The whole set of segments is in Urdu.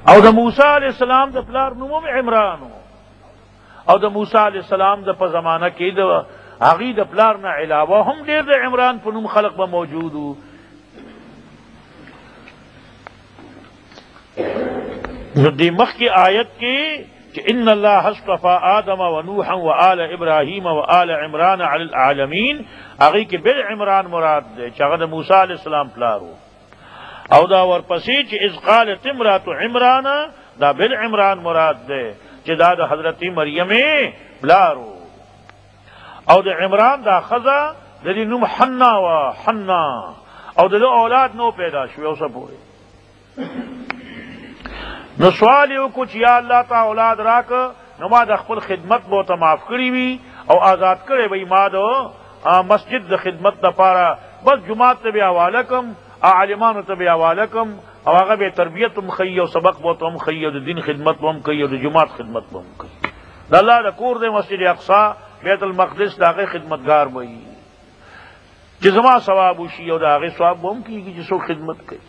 او د موسی علیہ السلام د پلار نوم عمران او د موسی علیہ السلام د په زمانہ کې د هغې د پلار نه علاوه هم ډېر د عمران په نوم خلق به موجود وو. نو دې مخکې آیت کې کہ ان اللہ اصطفى آدم ونوحا وآل ابراہیم وآل عمران علی العالمین اگئی کہ بل عمران مراد دے چاہد موسیٰ علیہ السلام پلارو او دا ورپسی چی اذ قالت امرات عمران دا بل عمران مراد دے چی دا دا حضرت مریم پلارو او دا عمران دا خزا دا دی نم حنا و حنا او دا اولاد نو پیدا شوی او سب ہوئے. نو سوال یو کو چې یا الله تا اولاد راک نو ما د خپل خدمت بو ته معاف کړی وي او آزاد کړی وي ما د مسجد د خدمت لپاره بس جمعات ته بیا حواله کم عالمانو ته بیا حواله کم او هغه به تربیت هم خي او سبق بو ته هم خي او د دین خدمت هم کوي او د جمعات خدمت هم کوي. د الله د کور د مسجد اقصی بیت المقدس د هغه خدمتگار وي چې زما ثواب وشي او د هغه ثواب هم کیږي چې څوک خدمت کوي.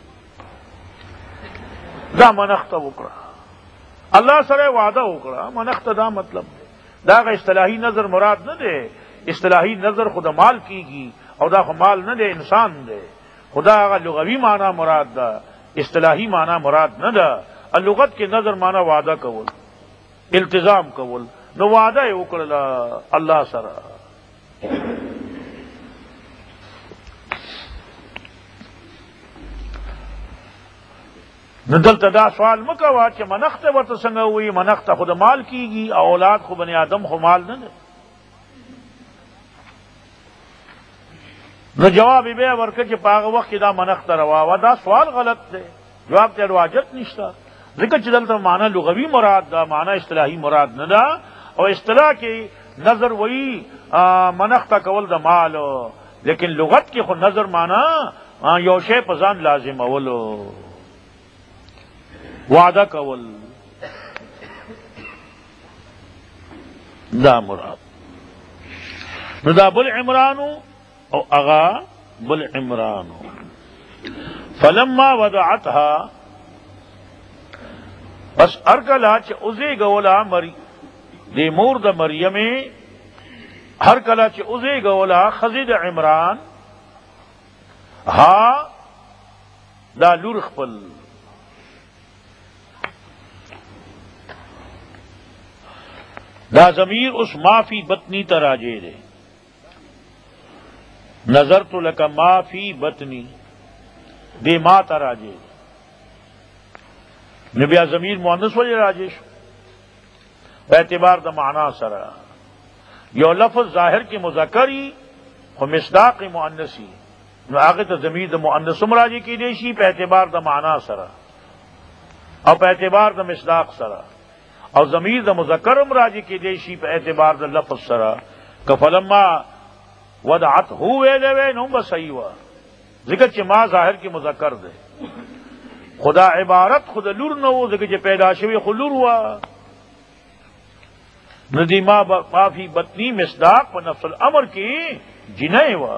دا منخت وکړه الله سره وعده وکړه منخت دا مطلب دی دا غ اصطلاحی نظر مراد نه دی. اصطلاحی نظر خود مال کیږي او دا خو مال نه دی انسان دی خدا غ لغوی معنی مراد ده اصطلاحی معنی مراد نه ده. اللغت کې نظر معنی وعده کول التزام کول نو وعده وکړه الله سره. نو دلته دا سوال مکوا چې منخت ورته څنګه وي منخت خود مال کیږي اولاد خو بنی آدم خو مال نه ده. نو جواب به ورکړه چې پاغه وخت دا منخت روا و دا سوال غلط دی جواب ته واجب نشته ځکه چې دلته معنی لغوی مراد دا معنی اصطلاحی مراد نه ده او اصطلاح کې نظر وی منخت کول د مال لیکن لغت کې خو نظر معنی یو شی په ځان لازم اولو وعدہ کول دا مراد. نو دا بل عمرانو او اغا بل عمرانو فلما وضعتها بس ارکلا چه ازے گولا دی مور دا مریم ہر کلا چه ازے گولا خزید عمران ہا دا لور خپل دا ضمیر اس معافی بطنی تراجے دے نظر تو لکا معافی بطنی دے ما تراجے نبیا ضمیر مؤنث وجہ راجش اعتبار دا معنی سرا یو لفظ ظاہر کی مذکری خو مصداق مؤنثی نو آگے تو ضمیر دا مؤنث راجے کی دیشی پہ اعتبار دا معنی سرا اور پہ اعتبار دا مصداق سرا اور ضمیر دا مذکرم راجی کی دیشی پہ اعتبار دا لفظ سرا کفلما وضعت ہوئے نو بس صحیح ہوا ذکر چ ما ظاہر کی مذکر دے خدا عبارت خود لور نہ ہو ذکر چ پیدا شوی خلور ہوا ندی ما فی بطنی مصداق و نفس الامر کی جنہ ہوا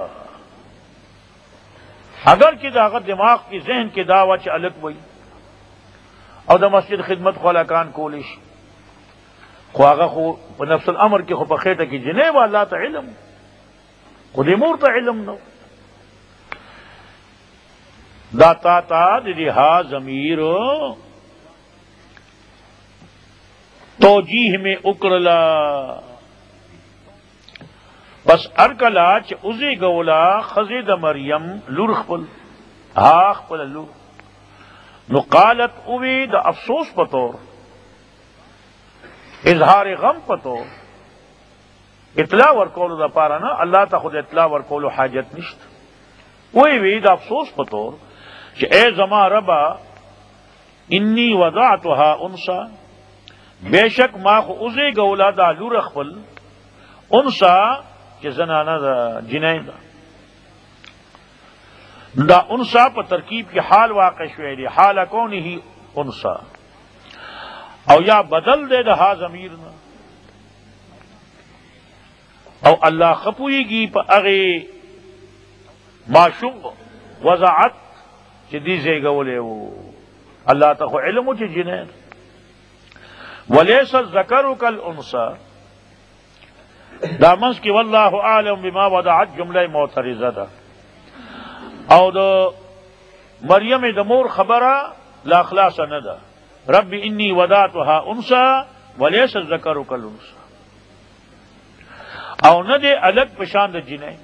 اگر کی داغت دماغ کی ذہن کی دعوت چ الگ ہوئی اور دا مسجد خدمت خلاکان کولش خواغه خو په نفس الامر کې خو په خېټه کې جنې و الله ته علم خو دې مور ته علم نو دا تا دې ها ضمیر توجیه میں اکرلا بس ارکلا چې اوزی گولا خزید مریم لور خپل ها خپل لور نو قالت اوی دا افسوس پتور اظہار غم پتو اطلاع ورکولو دا پارا نا اللہ تا خود اطلاع ورکولو حاجت نشت وہی وی دا افسوس پتو کہ اے زما ربا انی وضعتها انسا بے شک ما خو ازے گولا دا لور خپل انسا کہ زنانا دا جنین دا انسا پا ترکیب کی حال واقع شوئے دی حال کونی ہی انسا او یا بدل دے دہا ضمیر نہ او اللہ خپوئی گی پا اغی معشوق وضاعت چی دیزے گولے وہ اللہ تخو علم چی جنین ولیس الذکر کالانثی دامنس کی واللہ عالم بما وضعت جملہ معترضہ دا او دا مریم دا مور خبرہ لا خلاص ندا رب انی وضعتها انثی ولیس الذکر کالانثی او ندے الگ پشان دا جنین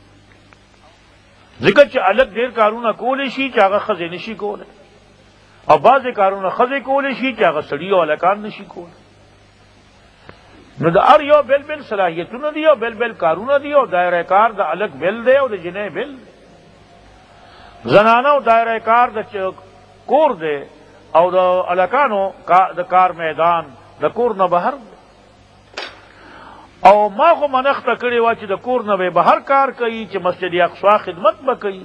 ذکر چا الگ دیر کارونه کولی شي چې هغه ښځې نشي کولی او بعضې کارونه ښځې کولی شي چې هغه سړي او هلکان نشي کولی نو د هر یو بل بل صلاحیتونه دي او بل بل کارونه دي او دایره کار د الگ بل دی او د جنۍ بل دی زنانه او دایره کار د کور دی او د هلکانو د کار میدان د کور نه بهر دی او ما خو منخته کړې وه چې د کور نه به بهر کار کوي چې مسجد اقصی خدمت به کوي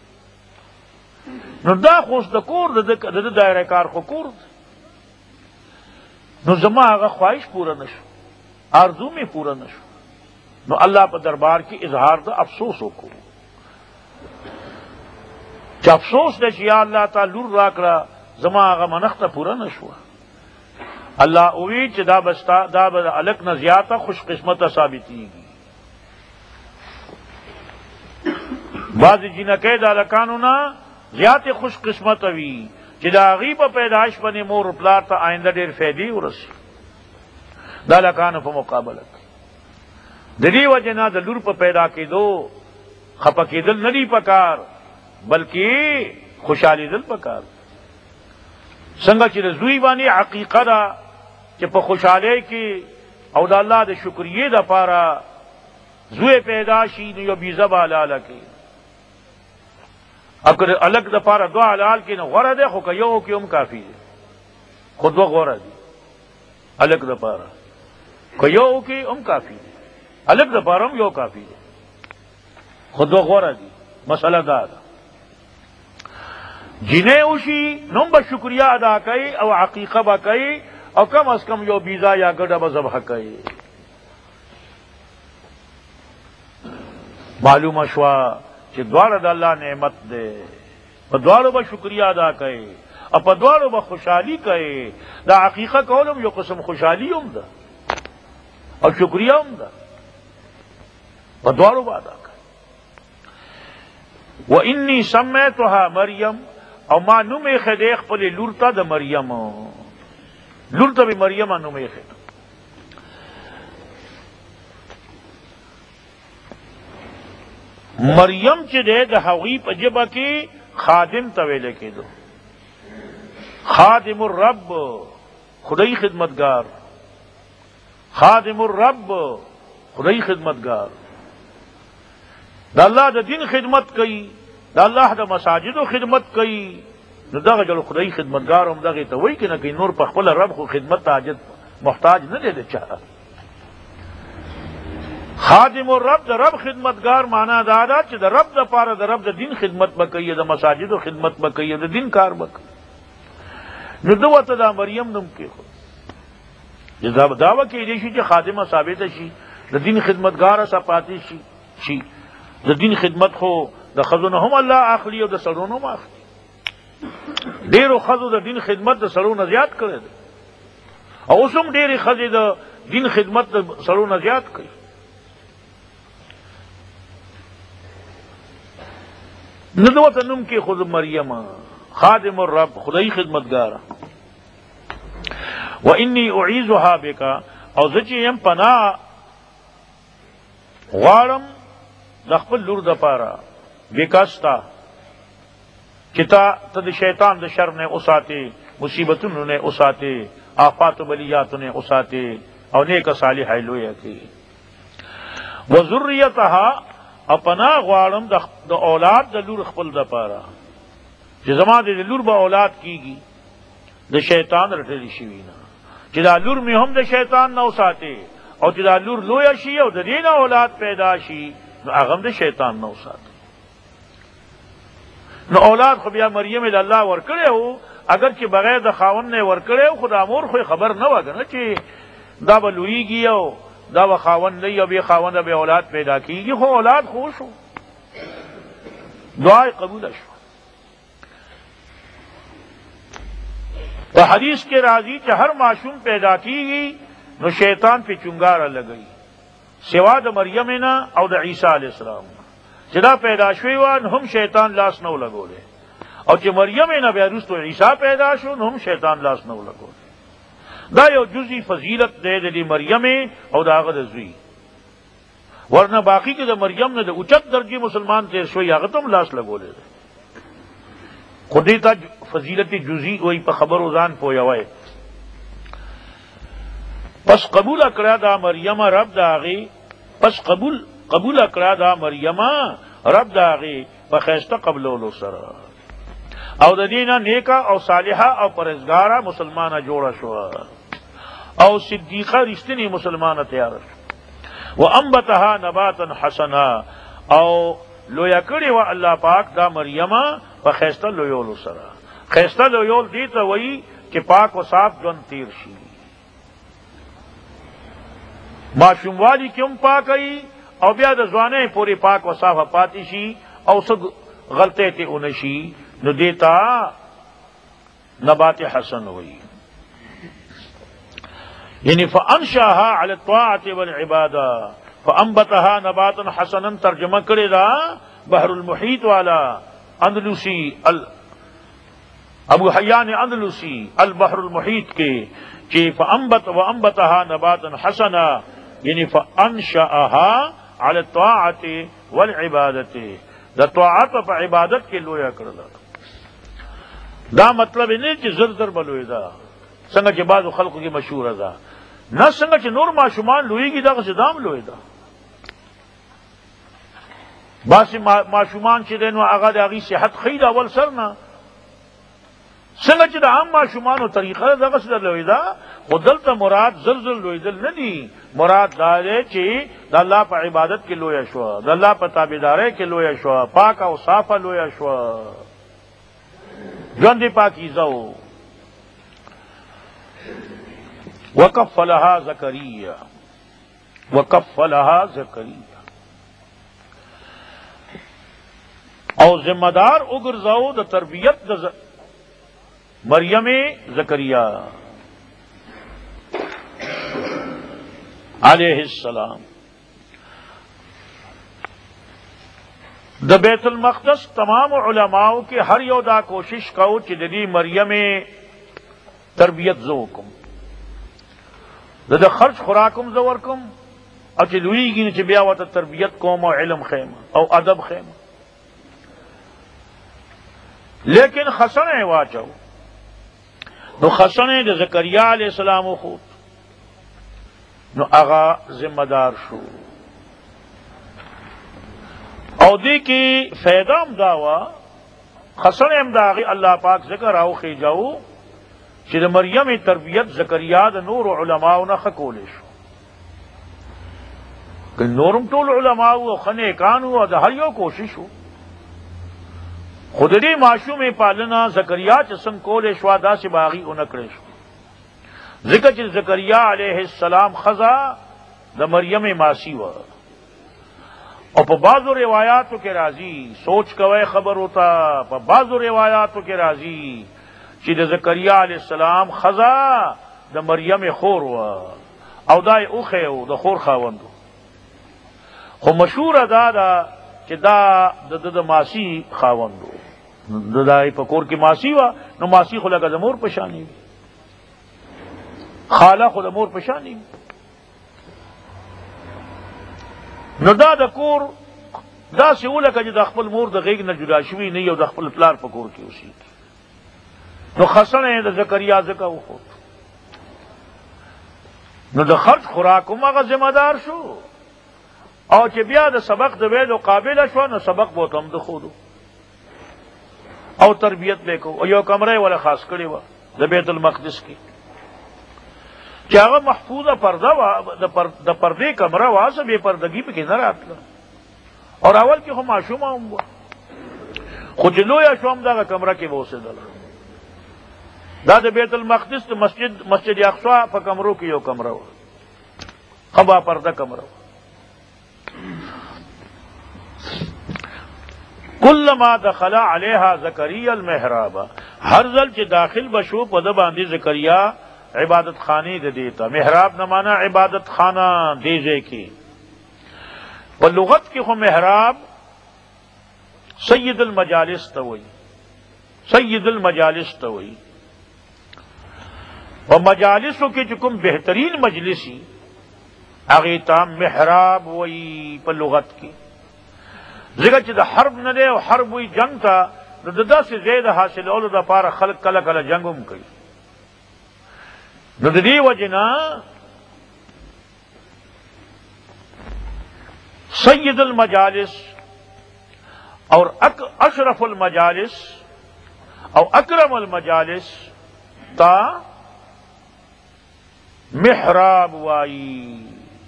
نو دا خو اوس د کور د دایره کار خو کور دی نو زما هغه خواهش پوره نشو آرزو میں پورا نشو نو اللہ په دربار کی اظہار دا افسوس وکړو چې افسوس دې چې یا الله تعالی لور راکړه زما هغه منخته پورا نشو الله اوی چې دا بستا دا الک نه زیاته خوش قسمته ثابتېږي بعضې جنکۍ د هلکانو نه زیاتې خوش قسمته وي چې د هغې په پیدایش باندې مور و پلار ته آینده ډېر فایدې ورسي دا لکانو په مقابله کې د دې وجې نه د لور په پیدا کېدو خفه کېدل نه دي پکار بلکې خوشحالېدل پکار څنګه چې د زوی باندې عقیقه ده چې په خوشحالۍ کې او د الله د شکریې دپاره زوی پیدا شي نو یو بیزه به حلاله کې اگر الګ دپاره دوه حلال کې نو غوره دی خو که یو کې هم کافي دی خو دوه غوره دي الګ دپاره که یو کې هم کافي دی الګ دپاره هم یو کافي دی خو دوه غوره دي مسله دا ده جنې وشي نو به شکریه ادا کوي او عقیقه به کوي او کم از کم یو بیزا یا ګډه به ذبح کوي معلومه شوه چې دواړه د الله نعمت دی په دواړو به شکریه ادا کوي او په دواړو به خوشحالي کوي دا عقیقه کول هم یو قسم خوشحالي هم ده او شکریه هم ده په دواړو به ادا کوي وانی سمیتها مریم او ما نوم ایښی خپلې لور ته د مریم لور ته به مریم نوم ایښی مریم چې دی د هغوی په ژبه کې خادم ته ویلی کېدو خادم الرب خدای خدمتگار خادم الرب خدای خدمتگار د الله د دین خدمت کوي د الله د مساجدو خدمت کوي نو دغه جلو خدای خدمتگار هم دغه ته وایي که نه کوي نور په خپل رب خو خدمت ته حاجت محتاج نه دی د چا خادم الرب د رب خدمتگار معنا دا ده چې د رب دپاره د رب د دین خدمت به کوي د مساجدو خدمت به کوي د دین کار به کوي نو ده ورته دا مریم نوم کېښود دعوه کېدی شي چې خادمه ثابته شي د دین خدمتګاره پاتې شي د دین خدمت خو د ښځو نه هم الله اخلي او د سړو نه هم اخلي ډېرو ښځو د دین خدمت د سړو نه زیات کړی دی او اوس هم ډېرې ښځې د دین خدمت د سړو نه زیات کوي نو ده ورته نوم کېښود مریم خادم الرب خدای خدمتګاره وانی اعیذها بک او زه چې یم پناه غواړم د خپل لور دپاره بکستا چې ته د شیطان د شر نه وساتې مصیبتونو نه وساتې آفات و بلیاتو نه وساتې او نیکه صالحه لویه کړي وذریتها او پناه غواړم د اولاد د لور خپل دپاره چې زما د لور به اولاد کیږي د شیطان رټلی شوي نه چې دا لور مې هم د شیطان نه وساتې او چې دا لور لویه شي او د دې نه اولاد پیدا شي نو هغه هم د شیطان نه وساتې نو اولاد خو بیا مریم ال الله ورکړی و اگر چې بغیر د خاوند نه ورکړی و خو د مور خو خبر نه وه که نه چې دا به لویږي او دا به خاوند نه او بیا خاونده به اولاد پیدا کېږي خو اولاد خو شو دعا یې قبوله شوه تو حدیث کے راضی کہ ہر معصوم پیدا کی گئی نو شیطان پہ چنگارا لگئی سوا د مریم نه او د عیسی علیہ السلام چې دا پیدا شوی و نو هم شیطان لاس نو لګولې او چې مریم نه بیا وروسته عیسی پیدا شو نو هم شیطان لاس نو لګولې دا یو جزئی فضیلت دی د مریم او د هغه د زوی ورنه باقی کې د مریم نه د اوچت درجه مسلمان تیر شوی هغه تم لاس لګولې خودی ته فضیلت جزئی وای په خبرو ځان پویوي پس قبول اکڑا دا مریم رب داغی پس قبول اکڑا دا مریم رب داغی بخیشتہ قبلولو سرا او دا دینا نیکا او صالحہ او پرہیزگارا مسلمانہ جوڑا شوا او صدیقہ رشتنی مسلمانہ تیار شوا و انبتہا نباتا حسنا او لویا کڑی و اللہ پاک دا مریم بخیشتہ لویولو سرا خیشتہ لویول دیتا وئی کہ پاک و صاف جون تیر شی معصوم والی کیوں پاکئی او بیا د ځوانۍ پوری پاک و صاف پاتی شي او څه غلطه ته اونشي نو دیتا نبات حسن ہوئی یعنی فانشاها علی الطاعه والعباده فانبتها نباتا حسنا ترجمہ کرے دا بحر المحیط والا اندلسی ابو حیان اندلسی البحر المحیط کے کہ فانبتها نباتا حسنا یعنی فانشأها علی الطاعت والعبادت دا طاعت و عبادت کے لویا کرلا دا مطلب نہیں کہ زر زر بلوئی دا سنگا چی بعض خلق کی مشہور دا نہ سنگا چی نور معشومان لوئی گی دا غصدام لوئی دا باسی معشومان چی دینو آغا دا آغی صحت خید اول سرنا سنگا چی دا عام معشومان و طریقہ دا غصد لوئی دا خودلتا مراد زلزل لوئی دل ندی مراد دارے چی دا اللہ پا عبادت کے لویا شوا دا اللہ پا تابدارے کے لویا شوا پاکا و صافا لویا شوا جوندی پاکیزو وکفلہا زکریہ او ذمہ دار اگرزاو دا تربیت دا مریم زکریہ علیہ السلام دا بیت المقدس تمام علماء کے ہر یودا کوشش کرو چدی مریم تربیت زوکم دا خرچ خوراکم زورکم او چی لوئی گی چی بیا وتا تربیت کوم او علم خیم او ادب خیم لیکن خسن واچو نو خسن دا زکریہ علیہ السلام خود نو اغا ذمہ دار شو او دی کی فیدہ امداوا خسن امداغی اللہ پاک ذکر آو خیجاو چی دا مریم تربیت زکریہ دا نور علماء نا خکولے شو کہ نورم طول علماء و خنیکانو دا ہر یو کوشش ہو خود دی معشوم پالنا زکریہ چسن کولے شوا دا سی باغی انکڑے شو ذکر چی زکریہ علیہ السلام خزا دا مریم ماسی و اور پا بعض روایاتوں کے راضی سوچ کوئے خبر ہوتا پا بعض روایاتوں کے راضی چی دا زکریہ علیہ السلام خزا دا مریم خور و او دا اوخے و دا خور خاوندو خو مشہور دا چی دا ماسی خاوندو دا پکور کی ماسی و نو ماسی خو لگا دا مور پشانی خالہ خود مور پشانی نو دا کور دا سی اولکا جی دا خپل مور دا غیگ نا جدا شوی نی او دا خپل پلار پکور کی اسی نو خسن ہے دا زکریہ زکا او خود نو دا خرچ خوراکم آغا ذمہ دار شو او چی بیا دا سبق دا ویدو قابل شو نو سبق بوتم دا خودو او تربیت بے کو او یو کمرے والا خاص کری وا دا بیت المقدس کی کہ اگر محفوظہ پردہ دا پردے کمرہ وا سا بے پردگی پہ کنر آتلا اور اول کی خو معشوم آؤں گا خود لو یا شوم دا کمرہ کے وہ سے دلا دا دا بیت المقدس دا مسجد اقصی پا کمروں کی یو کمرہ وا خبا پردہ کمرہ وا کلما دخل علیہا زکریا المحراب، ہر ځل چې داخل بشو په د باندې زکریا عبادت خانی دے دیتا. محراب نہ مانا عبادت خانہ دیزے کی. په لغت کې خو محراب سید المجالس ته وایي، سید المجالس ته وایي. و مجالسو کې چې کوم بهترین مجلسی هغې ته محراب وایي په لغت کې. ځکه چې د حرب نه دی او حرب وایي جنگ ته، نو د داسې ځای د حاصلولو دپاره خلک کله کله جنګ هم کوي. نو د دې وجې نه سید المجالس اور اشرف المجالس او اکرم المجالس تا محراب وائی.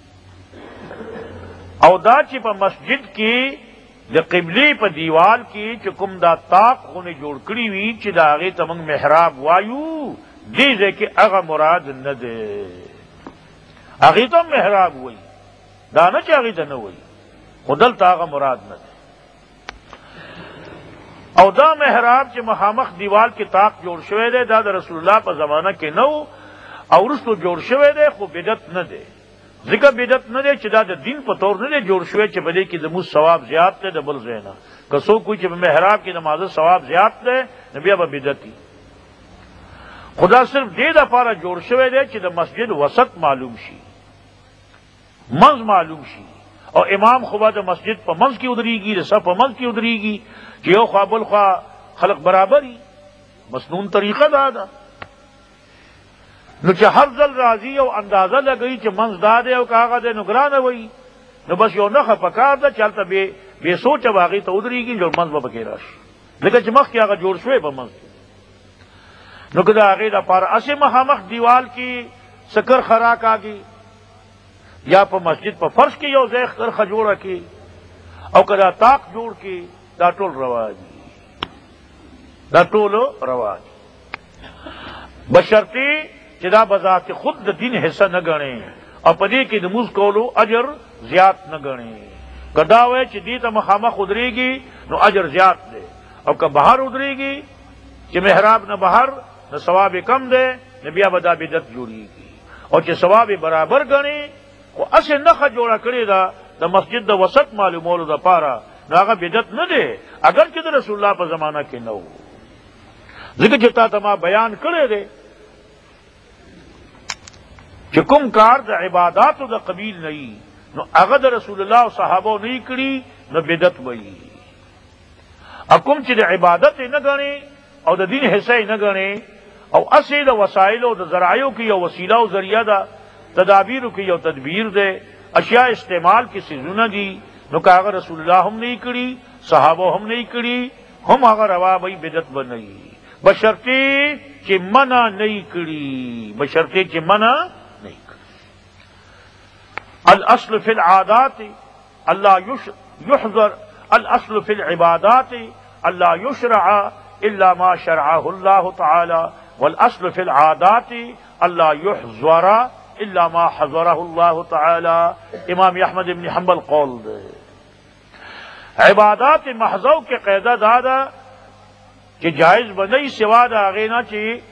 او دا چې په مسجد کې د قبلې په دیوال کې چې کوم دا طاق خونه جوړ کړي وي چې د هغې ته موږ محراب وایو، دې ځای کې هغه مراد نه دی. هغې ته محراب وایي، دا نه چې هغې ته نه وایي، خو دلته هغه مراد نه دی. او دا محراب چې مخامخ دیوال کې طاق جوړ شوی دی، دا د رسول الله په زمانه کې نه و او وروستو جوړ شوی دی، خو بدعت نه دی. ځکه بدعت نه دی چې دا د دین په طور نه دی جوړ شوی چې په دې کې د مونځ ثواب زیات دی د بل ځای نه. که څوک وایي چې په محراب کې نمازه ثواب زیات دی، نو بیا به بدعت وي. خدا صرف دې دپاره جوړ شوی دی چې د مسجد وسط معلوم شي، منځ معلوم شي، او امام خو به د مسجد په منځ کې ودرېږي، د صف په منځ کې ودرېږي چې یو خوا بل خوا خلق برابر وي. مسنون طریقه دا ده. نو چې هر ځل راځي او اندازه لګوي چې منځ دا دی او که هغه دی، نو ګرانه وایي. نو بس یو نښه پکار ده چې هلته بې سوچه به هغې ته ودرېږي، نو منځ به پکې راشي، لکه چې مخکې هغه جوړ شوی په منځ کې. نو که د هغې دپاره هسې مخامخ دیوال کې سکر خرا کاږي، یا په مسجد په فرش کې یو ځای کرخه جوړه کړي، او که دا طاق جوړ کړي، دا ټول روا دي، دا ټولو روا دي، بشرطې چې دا بذات خود د دین حصہ نه ګڼي او په دې کې د مونځ کولو اجر زیات نه ګڼي. که دا وایي چې دې ته مخامخ ودرېږي نو اجر زیات دی، او که بهر ودرېږي چې محراب نه بهر نو ثواب کم دی، نو بیا به دا بدعت جوړېږي. او چې ثواب برابر ګڼي، خو هسې نښه جوړه کړې ده د مسجد د وسط معلومولو دپاره، نو هغه بدعت نه دی، اگر چې د رسول الله په زمانه کې نه و. ځکه چې تا ته ما بیان کړی دی چې کوم کار د عباداتو د قبیل نه وي، نو هغه د رسول الله او صحابو نه کړي، نو بدعت وایي. او کوم چې د عبادت یې نه ګڼي او د دین حصه یې نه ګڼي، او هسې د وسایلو د ذرایعو کې یو وسیله او ذریعه ده، تدابیرو کې یو تدبیر دی، اشیاء استعمال کې څیزونه دي، نو که هغه رسول الله هم نه کړي، صحابو هم نه کړي، هم هغه روا وایي، بدعت به نه وي، بشرطې چې منع نه کړي، بشرطې چې منع نه کړي. الاصل فی العادات اللہ یحذر، الاصل فی العبادات اللہ یشرع الا ما شرعه اللہ تعالی، والاصل فی العادات اللہ یحذر الا ما حذره اللہ تعالی. امام احمد بن حنبل قول دے. عبادات محضو کے قاعدہ دادا کہ جائز بنئی سوا دا آغینا چی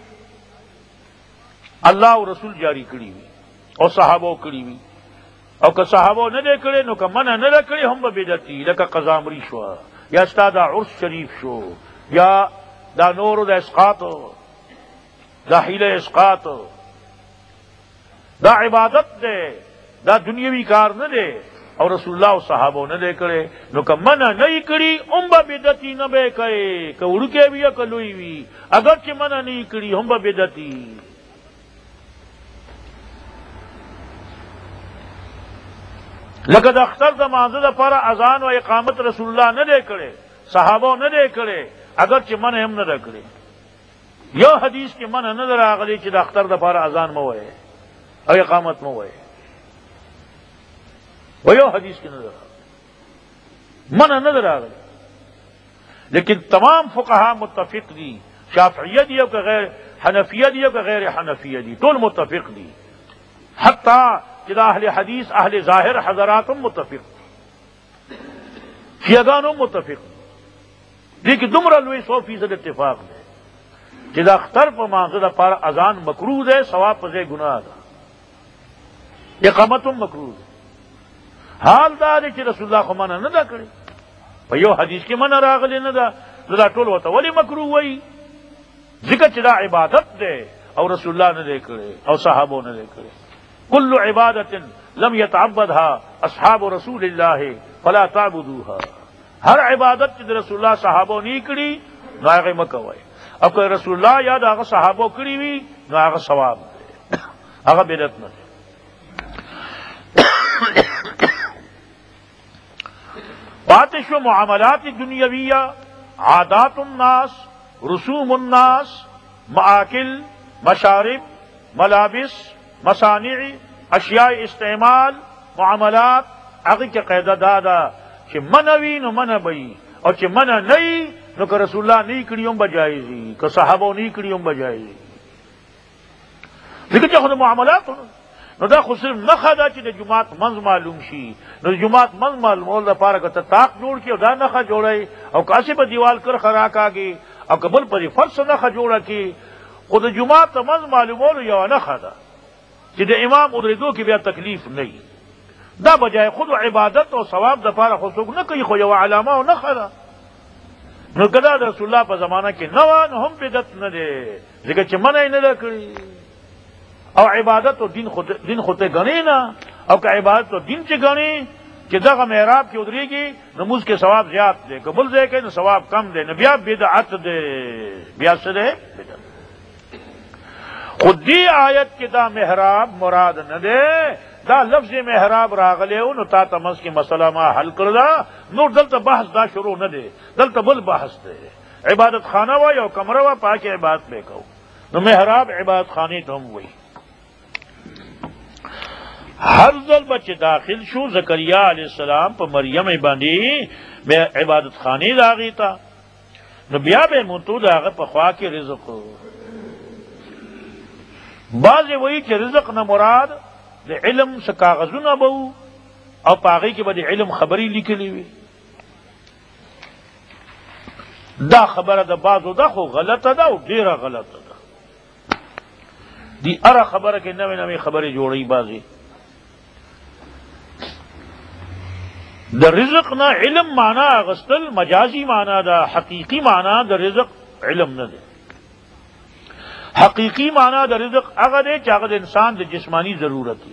اللہ و رسول جاری کری ہوئی اور صحابو کری ہوئی، او که صحابو نه دې کړی نو که منع نه ده کړی هم به بدعتي، لکه قضامري شوه، یا ستا دا عرس شریف شو، یا دا نورو د اسقاطو، دا حیله اسقاطو، دا عبادت دی، دا دنیوي کار نه دی، او رسول الله او صحابو نه دی کړی، نو که منع نه یې کړي هم به بدعتي نه به یې کوې، که وړوکی وي یا که لوی وي، اگر چې منع نه یې کړي هم به بدعتي. لکه د اختر د مانځه دپاره اذان او اقامت رسول الله نه دی کړی، صحابو نه دی کړی، اگر چې منع هم نه ده کړی. یو حدیث کې منع نه ده راغلی چې د اختر دپاره اذان مه وایې او اقامت مه وایې، و یو حدیث کې نه ده منع نه ده راغلی. لیکن تمام فقہا متفق دي، شافعیه دي او که غیر حنفیه دي او که غیر حنفیه دي، ټول متفق دي، حتی کہ اہل حدیث اہل ظاہر حضرات متفق، شیعگان متفق. لیکن دمرا لوی 100% اتفاق دے چې دا اختر په مانځه دپاره اذان مکروه دی، ثواب په ځای ګناه ده، اقامت هم مکروه ده. حال دا دی چې رسول الله خو منع نه ده کړې، په یو حدیث کې منع راغلی نه ده، نو دا ټول ورته ولې مکروه وایي؟ ځکه چې دا عبادت دی او رسول الله نه دی کړی او صحابو نه دی کړی. کل عبادت لم يتعبدها اصحاب رسول الله فلا تعبدوها. ہر عبادت چې رسول الله صحابو نه کړی نو هغه مه کوئ، او که رسول الله یا د هغه صحابو کړی وي نو هغه ثواب دی، هغه بدعت نه دی. پاتې شو معاملات دنیویہ، عادات الناس، رسوم الناس، مآکل، مشارب، ملابس، مصانع، اشیاء استعمال، معاملات. هغه کې قاعده دا ده چې منوي نو منع بئی، او چې منع نه نو که رسول الله نه کړي هم بجایزي، که صحابو نه کړي هم بجایزي. ځکه چې خو د معاملاتو نو دا خو صرف نښه ده چې د جماعت منځ معلوم شي. نو د جماعت منځ معلومولو دپاره که ته طاق جوړ کړي او دا نښه جوړی، او کاسې په دیوال کرښه راکاږي، او که بل پرې فرض نښه جوړه کړي، خو د جماعت د منځ معلومولو یوه نښه ده چې د امام ادرېدو کې بیا تکلیف نه وي. دا بجای خود عبادت او ثواب دپاره خو څوک نه کوي، خو یوه علامه او نښه ده. نو که دا د رسول الله په زمانه کې نه وه نو هم بدعت نه دی، ځکه چې منع یې نه ده کړي. او عبادت او دین خو ته ګڼې نه، او که عبادت او دین چې ګڼې چې دغه محراب کې ودرېږي نو مونځ کې ثواب زیات دی، که بل ځای کې نو ثواب کم دی، نو بیا بدعت دی. بیا څه دی؟ بدعت. خو دې آیت کې دا محراب مراد نه دی، دا لفظ محراب راغلی و نو تا ته منځ کې مسله ما حل کړله. نور دلته بحث دا شروع نه دی، دلته بل بحث دی. عبادت خانه وه، یو کمره وه، پاکې عبادت به کوو. نو محراب عبادت خانې ته هم وایي. ہر ځل بچ داخل شو زکریا علیہ السلام په مریم باندې بیا عبادت خانی راغی تا، نو بیا به مونږ داغه په خوا کې رزق. بعضې وایي چې رزق نه مراد د علم څه کاغذونه به وو او په هغې کې به د علم خبرې لیکلې وي. دا خبره د بعضو ده خو غلطه ده او ډېره غلطه ده. دی هره خبره کې نوې نوې خبرې جوړوي بعضې. د رزق نه علم معنا اغستل مجازي معنا ده، حقیقی معنا د رزق علم نه ده. حقیقی معنا د رزق هغه دی چې هغه د انسان د جسمانی ضرورت دی،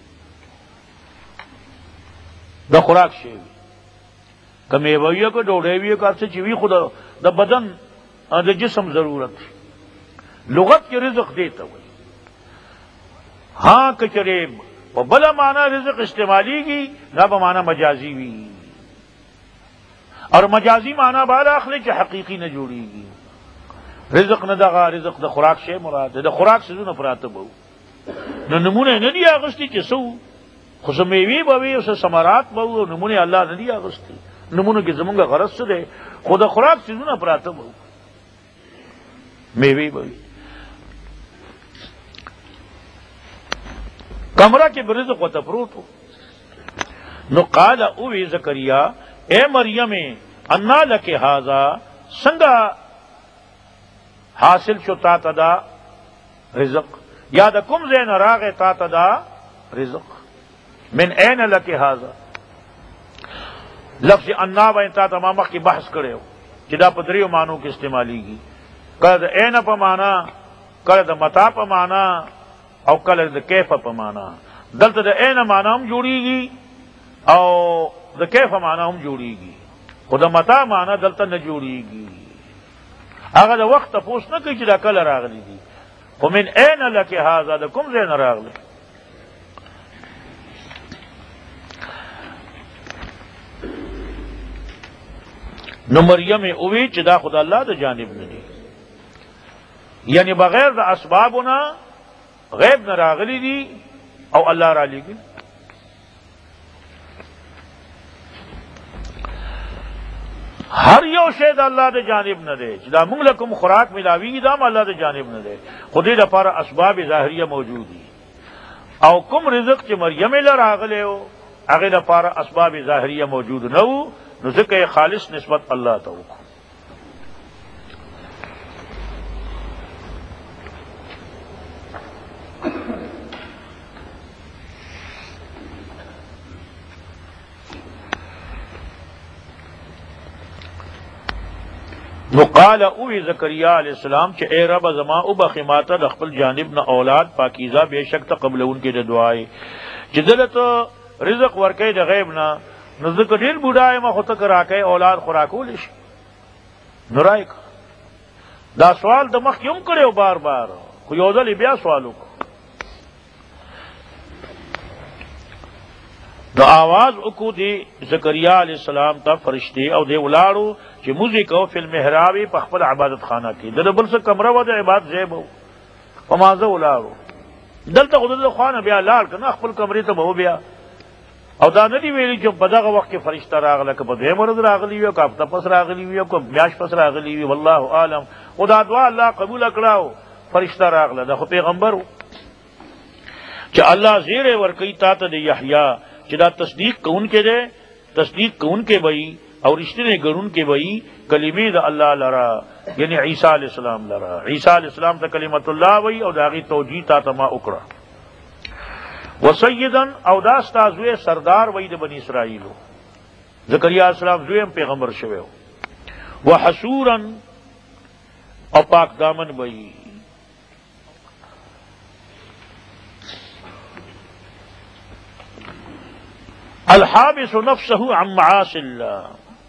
د خوراک شی وي، که میوه وي که ډوډۍ وي که هر څه چې وي، خو د بدن د جسم ضرورت دی. لغت کې رزق دی ته وایي. ہاں که چرې په بله معنا رزق استعمالیږي دا به معنا مجازي وي، اور مجازي معنا باید اخلي چې حقیقي نه جوړیږي. رزق نه دغه رزق د خوراک شی مراد د خوراک سيزونه پراته به نو نمونه نه دي اغوستي چې څه خو څه میوې به وي او څه ثمرات به وي، نمونه الله نه دي اغوستي. نمونه کې زمونږ غرض څه دی؟ خو د خوراک سيزونه پراته به میوې به وي. کمرہ کے برزق و تفروتو. نو قال اوی زکریا اے مریم انا لک هذا، سنگا حاصل شو تا تدا رزق، یا د کوم زین راغ تا تدا رزق. من این لک هذا لفظ انا و انتا تمام کی بحث کرے چې دا په دریو معنوں کې استعمالیږي، کله د این په معنا، کله د متا په معنا، او کله د کیف په معنا. دلته د عین معنا هم جوړیږي او د کیف معنا هم جوړیږي، خو د متا معنا دلته نه جوړیږي. هغه د وخت تپوس نه کوي چې دا کله راغلی دي، خو من عین لک هذا د کوم ځای نه راغلی. نو مریم اوی چې دا خدا الله د جانب نه دي، یعنی بغیر د اسبابونه غیب نه راغلی دي او الله را لېږي. هر یو شی د الله د جانب نه دی، چې دا موږ له کوم خوراک ملاویږي دا هم الله د جانب نه دی، خو دې لپاره اسباب ظاهریه موجود دي. او کوم رزق چې مریم له راغلی و هغې لپاره اسباب ظاهریه موجود نه وو، نو ځکه یې خالص نسبت الله ته وکړو. وقال اوی زکریا علیہ السلام چې اے رب زما او بخماته د خپل جانب نه اولاد پاکیزه بشک ته قبل ان کې د دعای چې دلته رزق ورکې د غیب نه نو ذکر ډیر بوډای ما خو ته راکې اولاد خوراکول شي نورایک دا سوال د مخ یوم کړو بار بار خو یو ځل بیا سوال وکړو دا آواز اکو دی زکریا علیہ السلام تا فرشتے او دے ولاړو چې موزیک او فی المحراب په خپل عبادت خانه کې د بل څه کمره و د عبادت ځای وو په مازه ولاړو دلته خدای خوانه بیا لاړ کنه خپل کمرې ته وو بیا او دا ندی ویلی چې په دغه وخت کې فرشتہ راغله که په دې مرز راغلی وي او که هفته پس راغلی وي او که میاش پس راغلی وي والله عالم خدا دعا الله قبول کړاو فرشتہ راغله دا خو پیغمبر چې الله زیره ورکی تا ته د یحیی چې دا تصدیق کون کې ده تصدیق کون کې وای او رښتینه ګرون کې وای کلمې د الله لرا یعنی عیسی علیہ السلام لرا عیسی علیہ السلام ته کلمت الله وای او داغي توجیه تا ما وکړه وسیدن او دا استازوی سردار وای د بنی اسرائیل زکریا علیہ السلام زویم پیغمبر شوی وحسورا او پاک دامن وای الحابس نفسه عن معاصی اللہ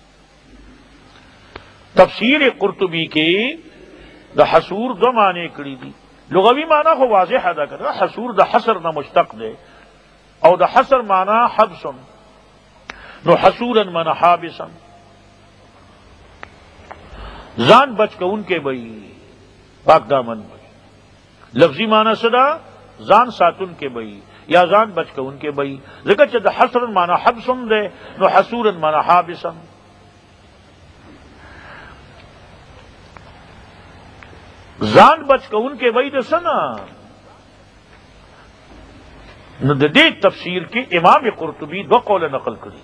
تفسیر قرطبی کے دا حسور دو معنی کړي دي لغوی معنی خو واضح ادا کړه حسور دا حسر نه مشتق ده او دا حسر معنی حبس نو حسورا معنی حابسا ځان بچ کون کے بئی پاک دامن بئی لفظی معنی صدا ځان ساتون کے بئی یا ځان بچ کون کے بئی ذکر چې د حسر معنی حبس ده نو حسورا معنی حابسا ځان بچ کون کے بئی د سنا نو د دې تفسیر کې امام قرطبی دو قول نقل کړي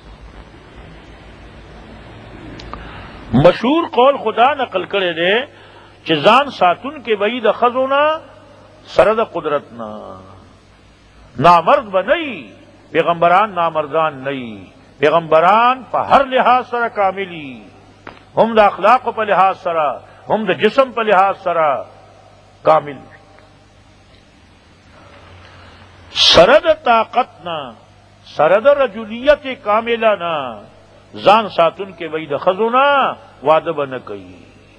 مشہور قول خدا نقل کړي دي چې ځان ساتون کے بئی د خزونه سره د قدرتنا نامرد بنئی پیغمبران نامردان نئی پیغمبران په هر لحاظ سره کاملی هم د اخلاق په لحاظ سره هم د جسم په لحاظ سره کامل سره د طاقتنا سره د رجولیت کاملنا ځان ساتون کې وای د خزونه واده بنه کوي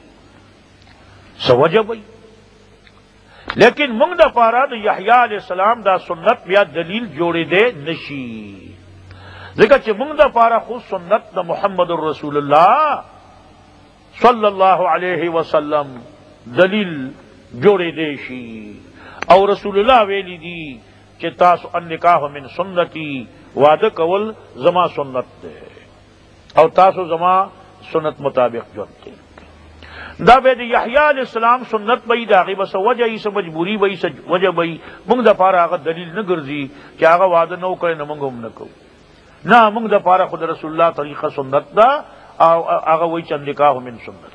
سوجه وای لیکن منگ دا پارا دا یحییٰ علیہ السلام دا سنت بیا دلیل جوڑے دے نشی ذکر چھ منگ دا پارا خود سنت دا محمد الرسول اللہ صلی اللہ علیہ وسلم دلیل جوڑے دے شی او رسول اللہ ویلی دی چھ تاسو النکاح من سنتی وعدہ کول زما سنت دے او تاسو زما سنت مطابق جنتے دا به د یحییٰ علیہ السلام سنت بئی دا غي بس وجه یې سم مجبوری بئی س وجه بئی موږ د پاره هغه دلیل نه ګرځي چې هغه وعده نو کړي نه موږ هم نه کوو نه موږ د پاره خود رسول الله طریقه سنت دا او هغه وای چې نکاح من سنت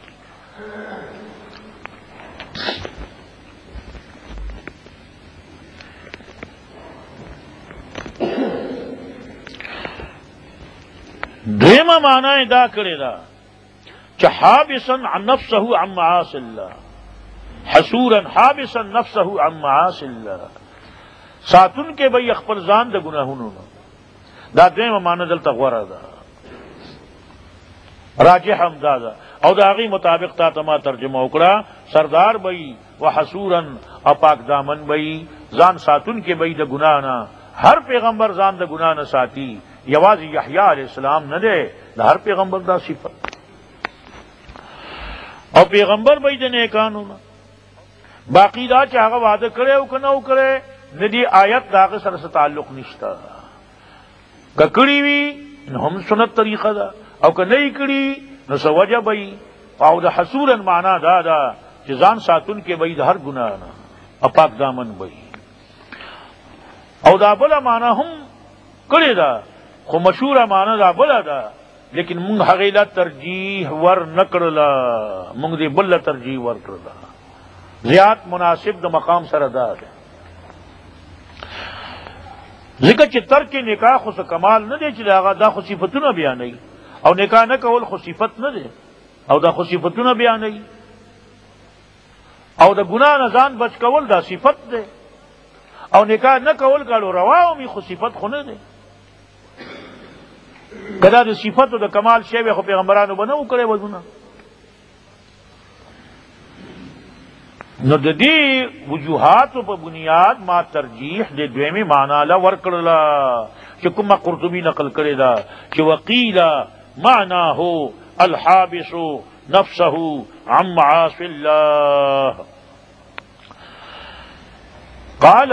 دیمه معنی دا کړی دا حابسا عن نفسه عن معاصی اللہ حسورا حابسا نفسه عن معاصی اللہ ساتن کے بھئی خپل ځان د گناهونو دا دیمه معنی دلته غوړه ده راجح هم دا او دا غي مطابق تا ما ترجمه وکړه سردار بھئی وحسورا اپاک دامن بھئی ځان ساتن کے بھئی د گناہ نه ہر پیغمبر ځان د گناہ نه ساتي یوازې یحییٰ علیہ السلام نه ده د هر پیغمبر دا صفت او پیغمبر بھئی د نیکانو باقی دا چې هغه وعده کړي او کنه او کړي ندی آیت داغه سره تعلق نشتا ککړی وی نو هم سنت طریقه دا او کنه یې کړي نو سوجه بھئی او د حسورن معنا دا دا چې ځان ساتون کې بھئی د هر ګناه نه اپاک دامن بھئی او دا بل معنا هم کړي دا خو مشهور معنا دا بل دا لیکن منگ حقیلا ترجیح ور نکڑلا منگ دی بل ترجیح ور کرلا زیاد مناسب دا مقام سردار ذکر چې ترک نکاح خو کمال نه دی چې هغه دا خو صفتونه بیانوي او نکاح نه کول خو صفت نه دی او دا خو صفتونه بیانوي او د ګناه نه ځان بچ کول دا صفت دی او نکاح نه کول کالو روا او می خو صفت خو نه دی کدا د صفت او د کمال شی به خو پیغمبرانو بنو کړي وځونه نو د دې وجوهات په بنیاد ما ترجیح د دویمه معنا لا ورکړل چې کومه قرطبي نقل کړی دا چې وقیل معناه الحابس نفسه عن معاصي الله قال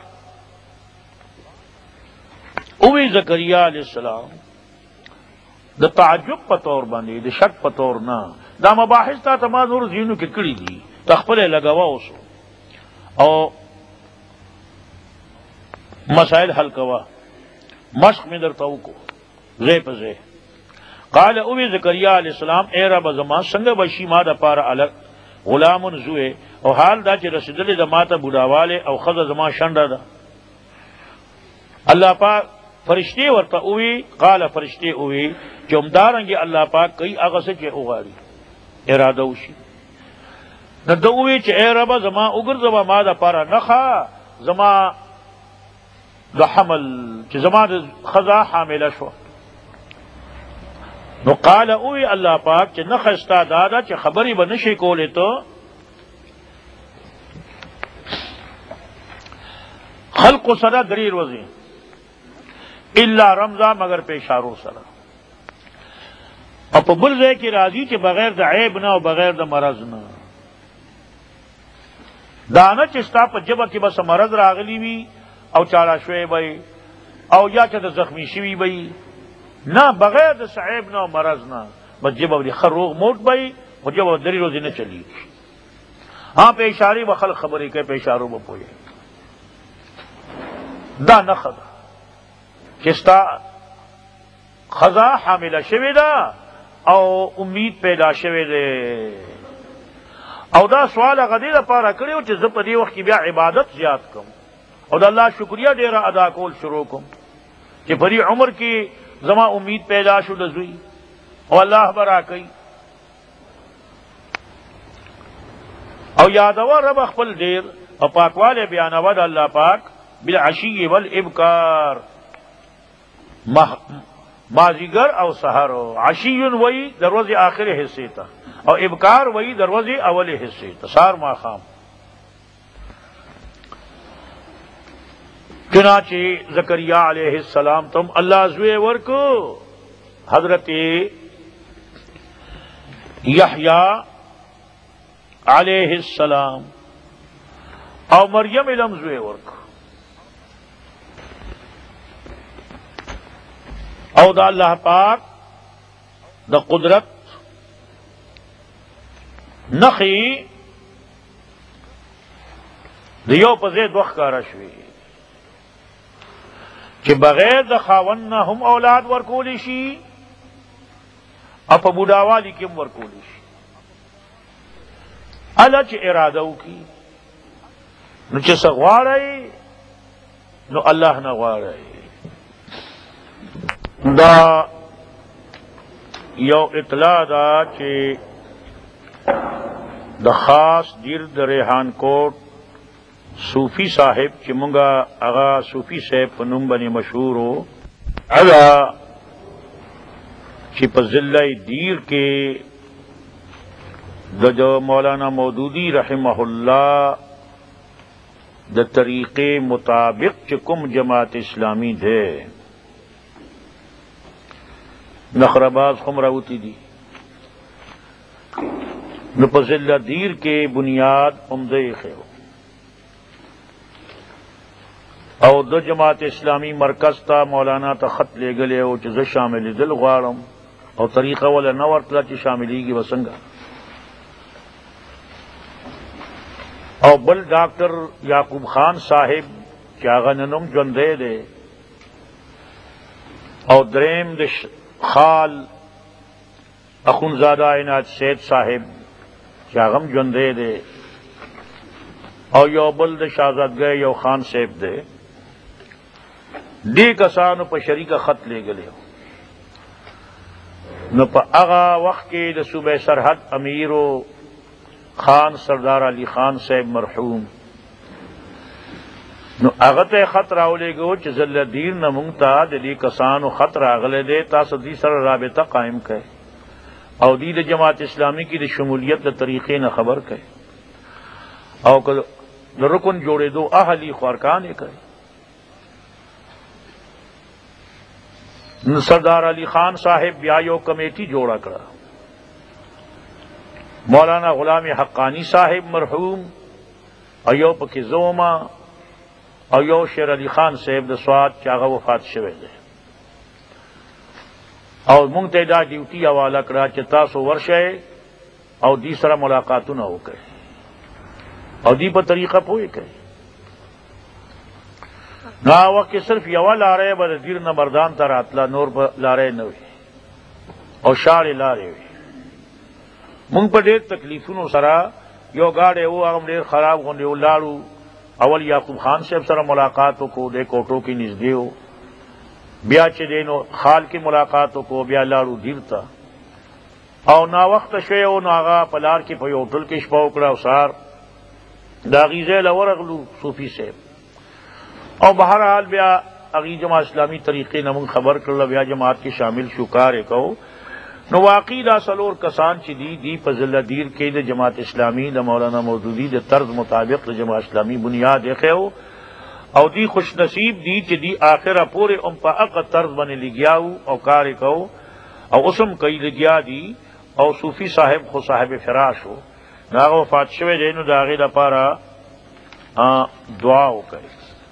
اوی زکریا علیہ السلام د تعجب په تور باندې د شک په تور نه دا مباحث تا ما نور زینو کې کړی دي تخپل لګوا اوسو او مسائل حل کوا مشق میں درته وکړو زې په زې قال اوی زکریا علیہ السلام اے رب زما څنګه بشی ما د پاره الګ غلام زوه او حال دا چې رسیدلې د ماته بوډاواله او خزه زما شنډه ده الله پاک فرشتي ورته اوی قال فرشتي اوی چې همدارنګي الله پاک کوي هغه څه چې وغواړي اراده وشي نو دوی چې اے رب زما وګرځوا ما د پاره نخا زما د حمل چې زما د خزه حامله شو نو قال اوی الله پاک چې نخا استاداده چې خبري به نشي کولې ته خلق سره درې ورځې الا رمضان مگر په اشارو سره او په بل ځای کې راځي چې بغیر د عیب نه او بغیر د مرض نه دانه چې ستا په جبه کې بس مرض راغلی وي او چاړه شوی وي او یا چې د زخمی شوی وي نه بغیر د عیب نه او مرض نه بس جبه د خروغ موټ وي او جبه درې ورځې نه چلی ہاں په اشاره به خلک خبرې کوي په اشارو به پوي دا نه خدا چې ستا خزا حامله شوی ده او امید پیدا شوی ده او دا سوال غدی لپاره کړیو چې زه په دې وخت کې بیا عبادت زیات کوم او د الله شکریا ډیره ادا کول شروع کوم چې په دې عمر کې زما امید پیدا شو د زوی او الله برا کوي او یادوه رب خپل ډیر او پاکواله بیانوه د الله پاک بالعشی والابکار مازیگر او سحر عشی وی دروازه آخر حصے تا او ابکار وی دروازه اول حصے تا سار ما خام چنانچہ زکریا علیہ السلام تم اللہ زوے ورکو حضرت یحییٰ علیہ السلام او مریم علم زوے ورکو او دا اللہ پاک دا قدرت نخی دیو پزید وقت کارا شوی چې بغیر د خاون نه هم اولاد ورکولی شي او په بوډاوالي کې هم ورکولی شي الله چې اراده وکړي نو چې څه غواړئ نو الله نه غواړئ دا یو اطلاع دا چې د خاص دیر د ریحان کوٹ صوفی صاحب چې مونږه هغه صوفی صاحب په نوم باندې مشهور وو هغه چې په ضلع دیر کې د مولانا مودودی رحمه الله د طریقې مطابق چې کوم جماعت اسلامی ده نخرباز خم راوتی دی نو په ضلع دیر کې بنیاد عمده خیو او دو جماعت اسلامی مرکز تا مولانا تا خط لے گلے او چې زه شامل دل غواړم او طریقه ولا نه ورتله چې شاملېږي وسنګه او بل ډاکټر یعقوب خان صاحب چې هغه نن هم ژوندی دی او دریم د خال اخونزاده عنایت سید صاحب چې هغه هم ژوندی دی او یو بل د شاهزادګۍ یو خان صاحب دی دی کسانو په شریکه خط لېږلی نو په هغه وخت کې د صوبه سرحد امیرو خان سردار علی خان صاحب مرحوم نو هغه ته خط راولېږو چې ذلدیر نه مونږ ته د دې کسانو خط راغلی دی، تاسو دې سره رابطه قائم کړئ او دې د جماعت اسلامي کې د شمولیت د طریقې نه خبر کړئ او که د رکن جوړېدو اهلي خو ارکان یې کړئ. سردار علی خان صاحب بیا یو کمیٹی جوڑا کړه، مولانا غلام حقانی صاحب مرحوم او یو پکې زوما او یو شیر علی خان صاحب د سوات چې هغه وفات شوی دی او مونږ ته دا ډیوټي حواله کړه چې تاسو ورشئ او دې سره ملاقاتونه وکړئ او دې په طریقه پوه کړئ. نو وقت صرف یو لارې به د دیر نه مردان ته راتله، نور به لارې نه وي او شاړې لارې وي. مونږ په ډېر تکلیفونو سره یو گاډی و هغه ډېر خراب غوندې ولاړو، اول یعقوب خان صاحب سره ملاقات وکړو، د کوټو کې نږدې و، بیا چې دی نو خال کې ملاقات وکړو، بیا لاړو دیر ته او ناوخته شوی و. نو هغه په لار کې په یو هوټل کې شپه وکړه او سهار د هغې ځای له ورغلو صوفي صاحب او بہرحال بیا اغی جماعت اسلامی طریقے نمون خبر کرلا بیا جماعت کے شامل شو کار کو نو واقعی دا سلور کسان چی دی فضل دیر کے دا جماعت اسلامی دا مولانا مودودی دا طرز مطابق دا جماعت اسلامی بنیاد دیکھے ہو او دی خوش نصیب دی چی دی آخرہ پورے ام پا اقا طرز بنے لگیاو او کار کو او اسم کئی لگیا دی او صوفی صاحب خو صاحب فراش ہو ناغ وفات شوے دینو دا غیر پارا دعا ہو کئی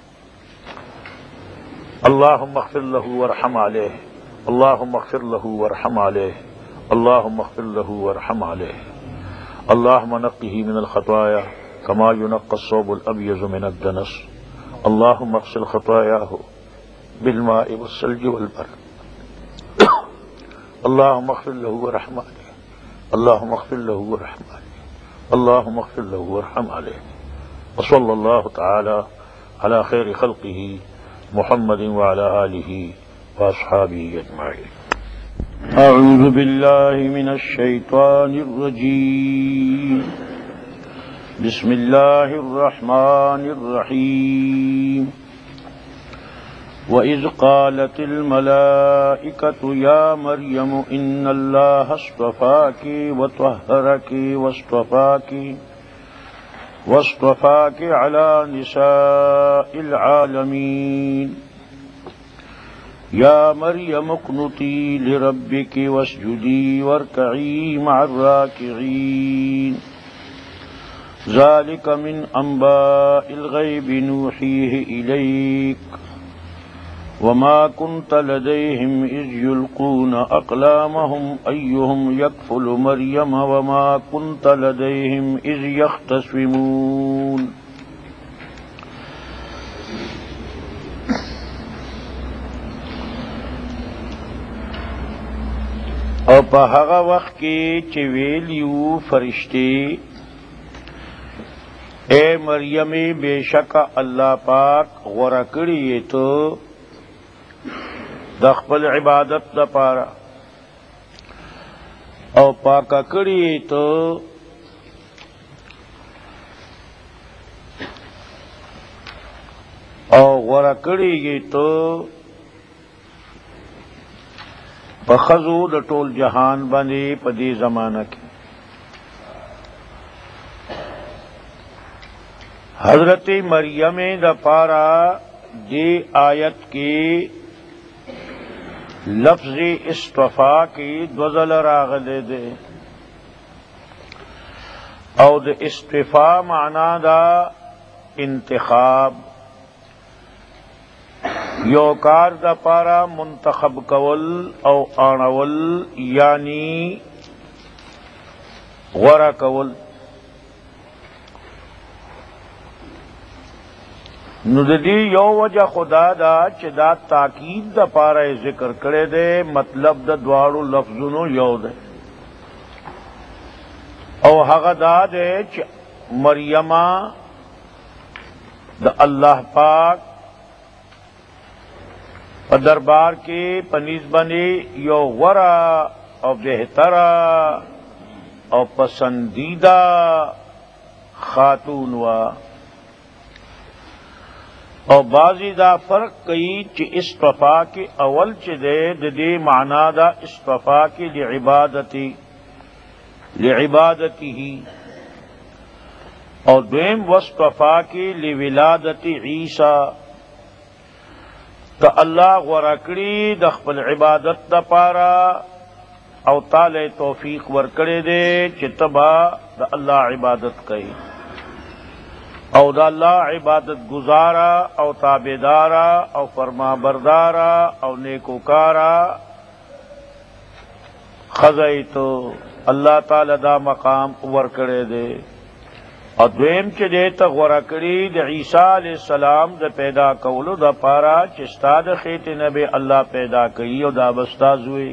اللهم اغفر له وارحم عليه اللهم اغفر له وارحم عليه اللهم اغفر له وارحم عليه اللهم نقه من الخطايا كما ينقى الثوب الأبيض من الدنس اللهم اغسل خطاياه بالماء والثلج والبرد اللهم اغفر له وارحم عليه اللهم اغفر له وارحم عليه اللهم اغفر له وارحم عليه وصلى الله تعالى على خير خلقه محمد وعلى آله وأصحابه أجمعين. أعوذ بالله من الشيطان الرجيم. بسم الله الرحمن الرحيم. وإذ قالت الملائكة يا مريم إن الله اصطفاك وطهرك واصطفاك على نساء العالمين. يا مريم اقنتي لربك واسجدي واركعي مع الراكعين. ذلك من أنباء الغيب نوحيه إليك وما كنت لديهم إذ يلقون أقلامهم أيهم يكفل مريم وما كنت لديهم إذ يختصمون. او په هغه وخت کې چې ویلیو فرشتي اے مریم بشک الله پاک غوړه کړی ته د خپل عبادت لپاره او پاکه کړی ته او غوړه کړی ته په خزو د ټول جهان باندې په دې زمانہ کې. حضرت مریم د پارا دی آیت کی لفظ اصطفا کی دوزل راغلے دے او د اصطفا معنا دا انتخاب یو کار دا پارا منتخب کول او آنول یعنی غورا کول. نو د دې یو وجه خدا دا چې دا تاکید د پاره ذکر کړی دی، مطلب د دواړو لفظونو یو دی او هغه دا دی چې مریم د الله پاک په دربار کې پنیز باندې یو غوره او بهتره او پسندیده خاتون وا، او بعضی دا فرق کئی چې اصطفا کے اول چې دے د دې معنا دا اصطفا کے لعبادته اور دویم واصطفا کے لولادت عیسی، تا اللہ غوړه کړي د خپل عبادت د پاره او تعالی توفیق ورکړي دے چې تبا د الله عبادت کوي او دا اللہ عبادت گزارا او تابدارا او فرما بردارا او نیکوکارا خزائی تو اللہ تعالی دا مقام ورکڑے دے، اور دویم چے دے تا غورا کری دا عیسیٰ علیہ السلام دا پیدا کولو دا پارا چستا دا خیت نبی اللہ پیدا کئی او دا بستاز ہوئی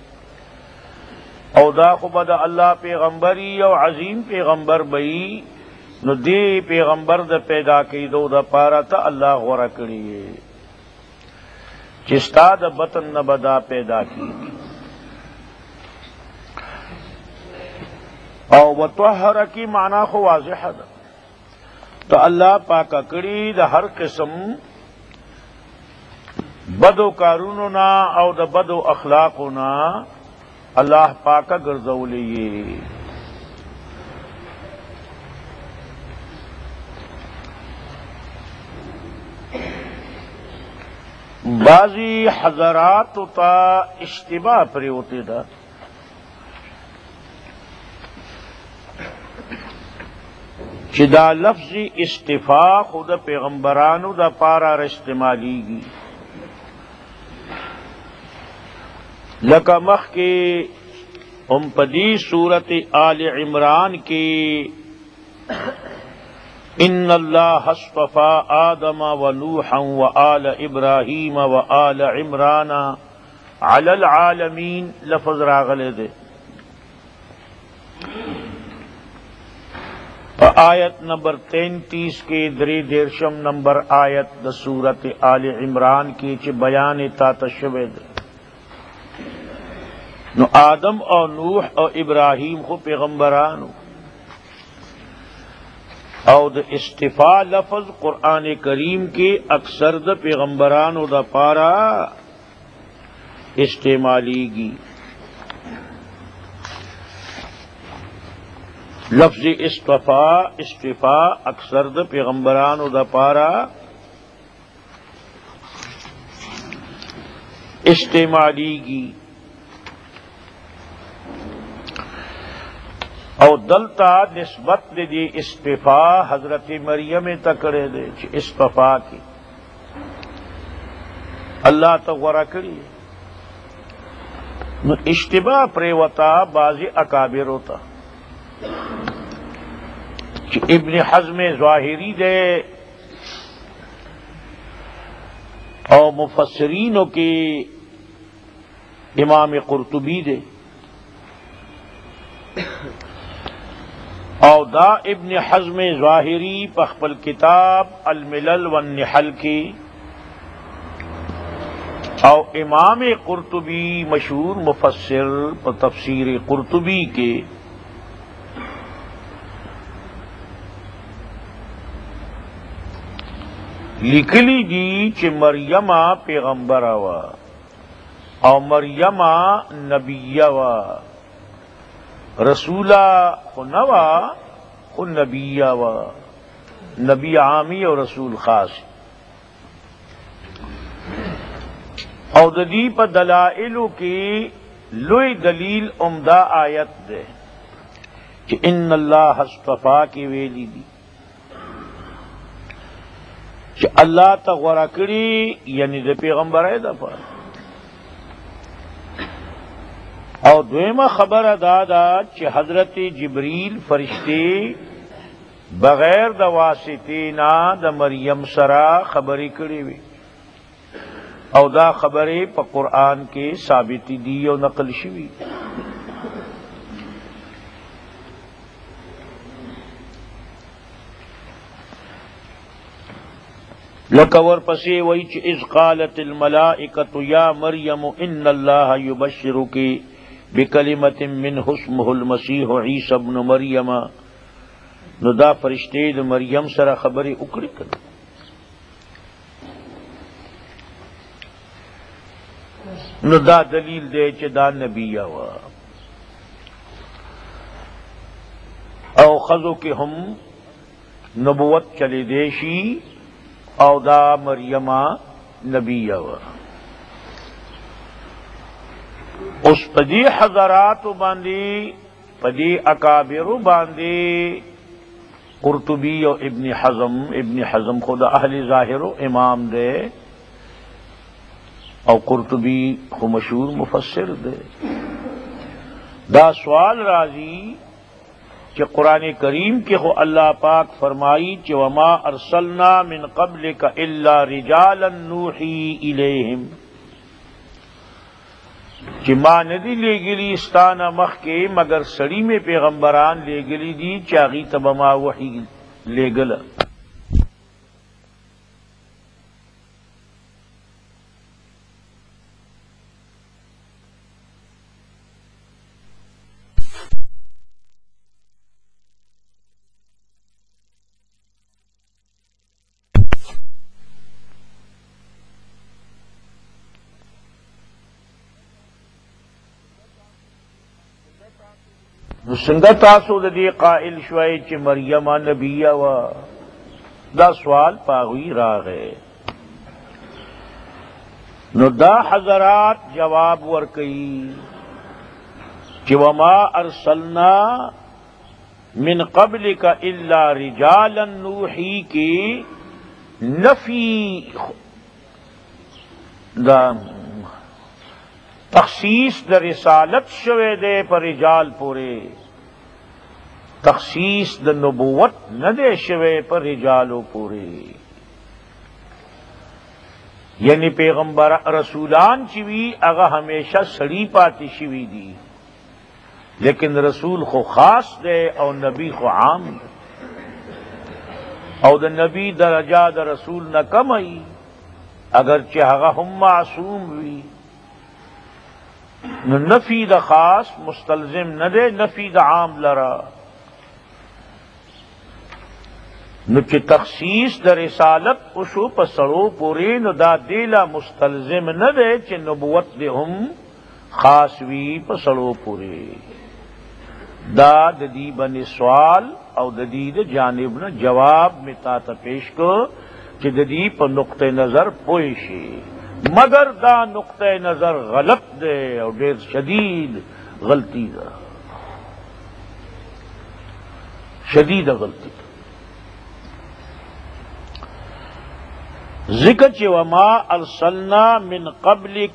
او دا خوبا دا اللہ پیغمبری او عظیم پیغمبر بئی، نو دی پیغمبر د پیدا کیدو د پاره ته الله غوړه کړی چې ستا د بطن نه بدا پیدا کیږي او وطهر کی معنا خو واضح ده، ته الله پاکه کړی د هر قسم بدو کارونو نا او د بدو اخلاقو نا الله پاکه ګرځولې. بعضی حضرات تا اشتباہ پری ہوتی دا چې دا لفظی استفاق خود پیغمبرانو دا پارا استعمالی گی، لکا مخ کے پدی صورت آل عمران کی ان اللہ اصطفى آدم ونوحا وآل ابراہیم وآل عمران علی العالمین لفظ راغلے دے. آیت نمبر 33 کے دری دیرشم نمبر آیت دا سورت آل عمران کی چھ بیان تا تشوے دے. نو آدم اور نوح اور ابراہیم خو پیغمبرانو او د استفاء لفظ قرآن کریم کے اکثر د پیغمبرانو دا پارا استعمالی گی. لفظ استفاء اکثر د پیغمبرانو دا پارا استعمالی گی، او دلتا نسبت دے دی استفاء حضرت مریم تکڑے دے چھ استفاء کی اللہ تا غورا کری. نو اشتباہ پریوتا بازی اکابر ہوتا چھ ابن حزم ظاہری دے او مفسرینوں کی امام قرطبی دے او دا ابن حزم ظاہری پخپل کتاب الملل والنحل کی او امام قرطبی مشہور مفسر پر تفسیر قرطبی کے لکلی دی چھ مریم پیغمبر وا او مریم نبی وا، رسولہ خنوا خن نبی وا، نبی عامی اور رسول خاص. او ددی پا دلائلو کی لوی دلیل عمدہ آیت دے کہ ان اللہ اصطفیٰ کی ویلی دی کہ اللہ تا غورا کری یعنی دے پیغمبر ہے دا پا. او دویمہ خبر دادا چھ حضرت جبریل فرشتے بغیر دا واسطینا دا مریم سرا خبری کری وی، او دا خبری پا قرآن کے ثابتی دی او نقل شوی. لکور پسی وی چ اذ قالت الملائکۃ یا مریم ان اللہ یبشرک بکلمۃ منہ اسمہ المسیح عیسی ابن مریم نو دا فرشتے د مریم سره خبرې وکړي کړه نو دا دلیل دی چې دا نبی وا او خزو کې هم نبوت چلی دیشی او دا مریمہ نبی وا اس پدی حضرات باندی پدی اکابر باندی قرطبی و ابن حزم خود اہل ظاہر و امام دے او قرطبی خو مشہور مفسر دے دا سوال راضی کہ قرآن کریم کے خو اللہ پاک فرمائی کہ وما ارسلنا من قبلک الا رجالا نوحی الیہم کہ ما ندی لے گلی استانا مخ کے مگر سڑی میں پیغمبران لے گلی دی چاغی تبما وحی لے گلا سنگا تاسو د دې قائل شوي چې مریم نبی وا دا سوال پاغوی راغې نو دا حضرات جواب ورکئی کہ وما ارسلنا من قبلک الا رجالا نوحی کی نفی دا تخصیص دا رسالت شوے دے پر رجال پورے تخصیص دا نبوت نہ دے شوے پر رجالو پورے یعنی پیغمبر رسولان چوی اگا ہمیشہ سڑی پاتی شوی دی لیکن رسول خو خاص دے او نبی خو عام دے او دا نبی درجہ دا رسول نہ کم ای اگرچہ اگا ہم معصوم ہوئی نفی دا خاص مستلزم نہ دے نفی دا عام لرا نو چی تخصیص دا رسالت اشو پسڑو پوری نو دا دیلا مستلزم نہ دے چی نبوت دے ہم خاص وی پسڑو پوری دا دی بن سوال او دی جانب نہ جواب میں تا پیش کو چی دی پر نقطہ نظر پوشی مگر دا نقطہ نظر غلط دے اور ڈیر شدید غلطی دا شدید غلطی دا ذکر چی وما ارسلنا من قبلک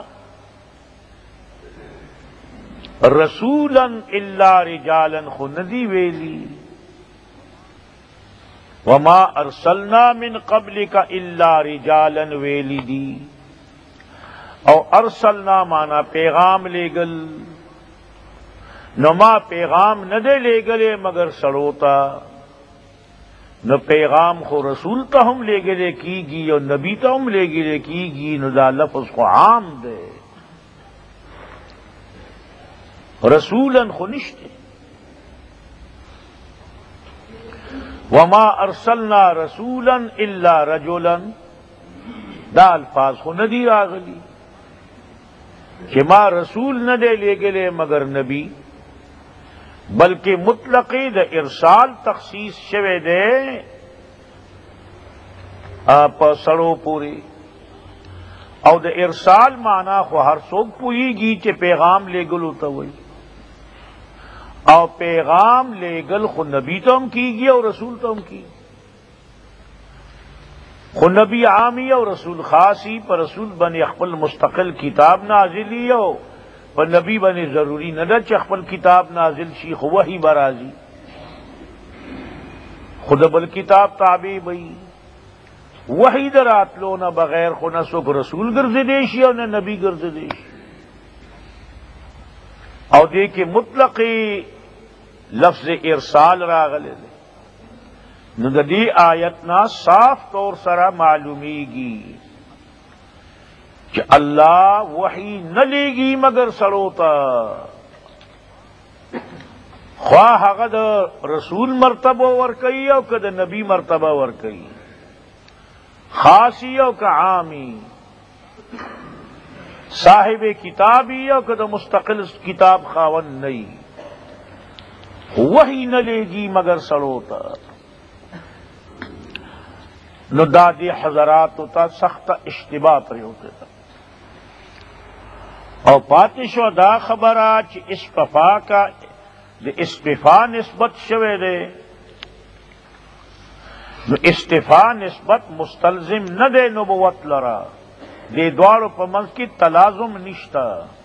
رسولا الا رجالا خندی ویلی وما ارسلنا من قبلک الا رجالا ویلی دی او ارسلنا مانا پیغام لے گل نما پیغام نہ دے لے گلے مگر سڑوتا نہ پیغام خو رسول تا ہم لے گلے کی گی اور نبی تا ہم لے گلے کی گی نہ دا لفظ کو عام دے رسولا خنشتے وما ارسلنا رسولا الا رجلا دا الفاظ خو ندی راغلی کہ ما رسول نہ دے لے گلے مگر نبی بلکہ مطلقی دا ارسال تخصیص شوے دے آپ سڑو پوری او دا ارسال مانا خو ہر سوک پوئی گی چے پیغام لے گلو تا ہوئی او پیغام لے گل خو نبی تو ہم کی گی اور رسول تو ہم کی خو نبی عامی اور رسول خاصی پر رسول بنی اخپل مستقل کتاب نازلی ہو پر نبی بنی ضروری نہ چ اخپل کتاب نازل شی خو وہی برازی خود بل کتاب تابع بئی وہی درات لو نہ بغیر خو نہ سوک رسول گرز دیشی اور نہ نبی گرز دیشی او دیکھے مطلقی لفظ ارسال راغلے دے نو د دې آیت نا صاف طور سره معلومیږي کہ اللہ وحی نہ لے گی مگر سڑوتا خواہ هغه د رسول مرتبه ورکئی او که د نبی مرتبه ورکئی خاصی او که عامی صاحب کتابی او که د مستقل کتاب خاون نئی وحی نہ لے گی مگر سڑوتا نو دادی حضرات ہوتا سخت اشتباہ پر ہوتے تھا اور پاتشو دا خبرہ چی اصطفا کا دے استفا نسبت شوے دے نو استفا نسبت مستلزم نہ دے نبوت لرا دے دوارو پا منز کی تلازم نشتا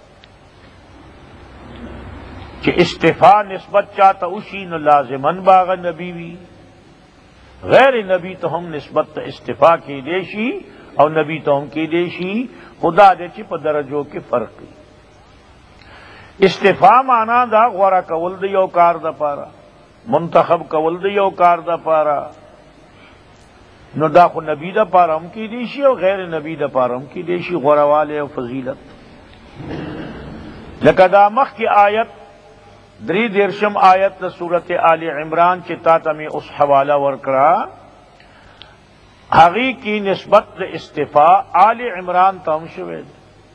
چی استفا نسبت چاہتا اسی نو لازمن باغ نبی وی غیر نبی تو ہم نسبت استفا کی دیشی اور نبی تو ہم کی دیشی خدا دے چی پا درجوں کی فرق استفا مانا دا غورا کول دی یو کار دا پارا منتخب کول دی یو کار دا پارا نو دا خو نبی دا پارا ہم کی دیشی اور غیر نبی دا پارا ہم کی دیشی غورا والے و فضیلت لکہ دا مخ کی آیت دری دیرشم آیت دا سورت آل عمران چتا تمی اس حوالہ ورکرا حقی کی نسبت دا استفا آل عمران تم شوید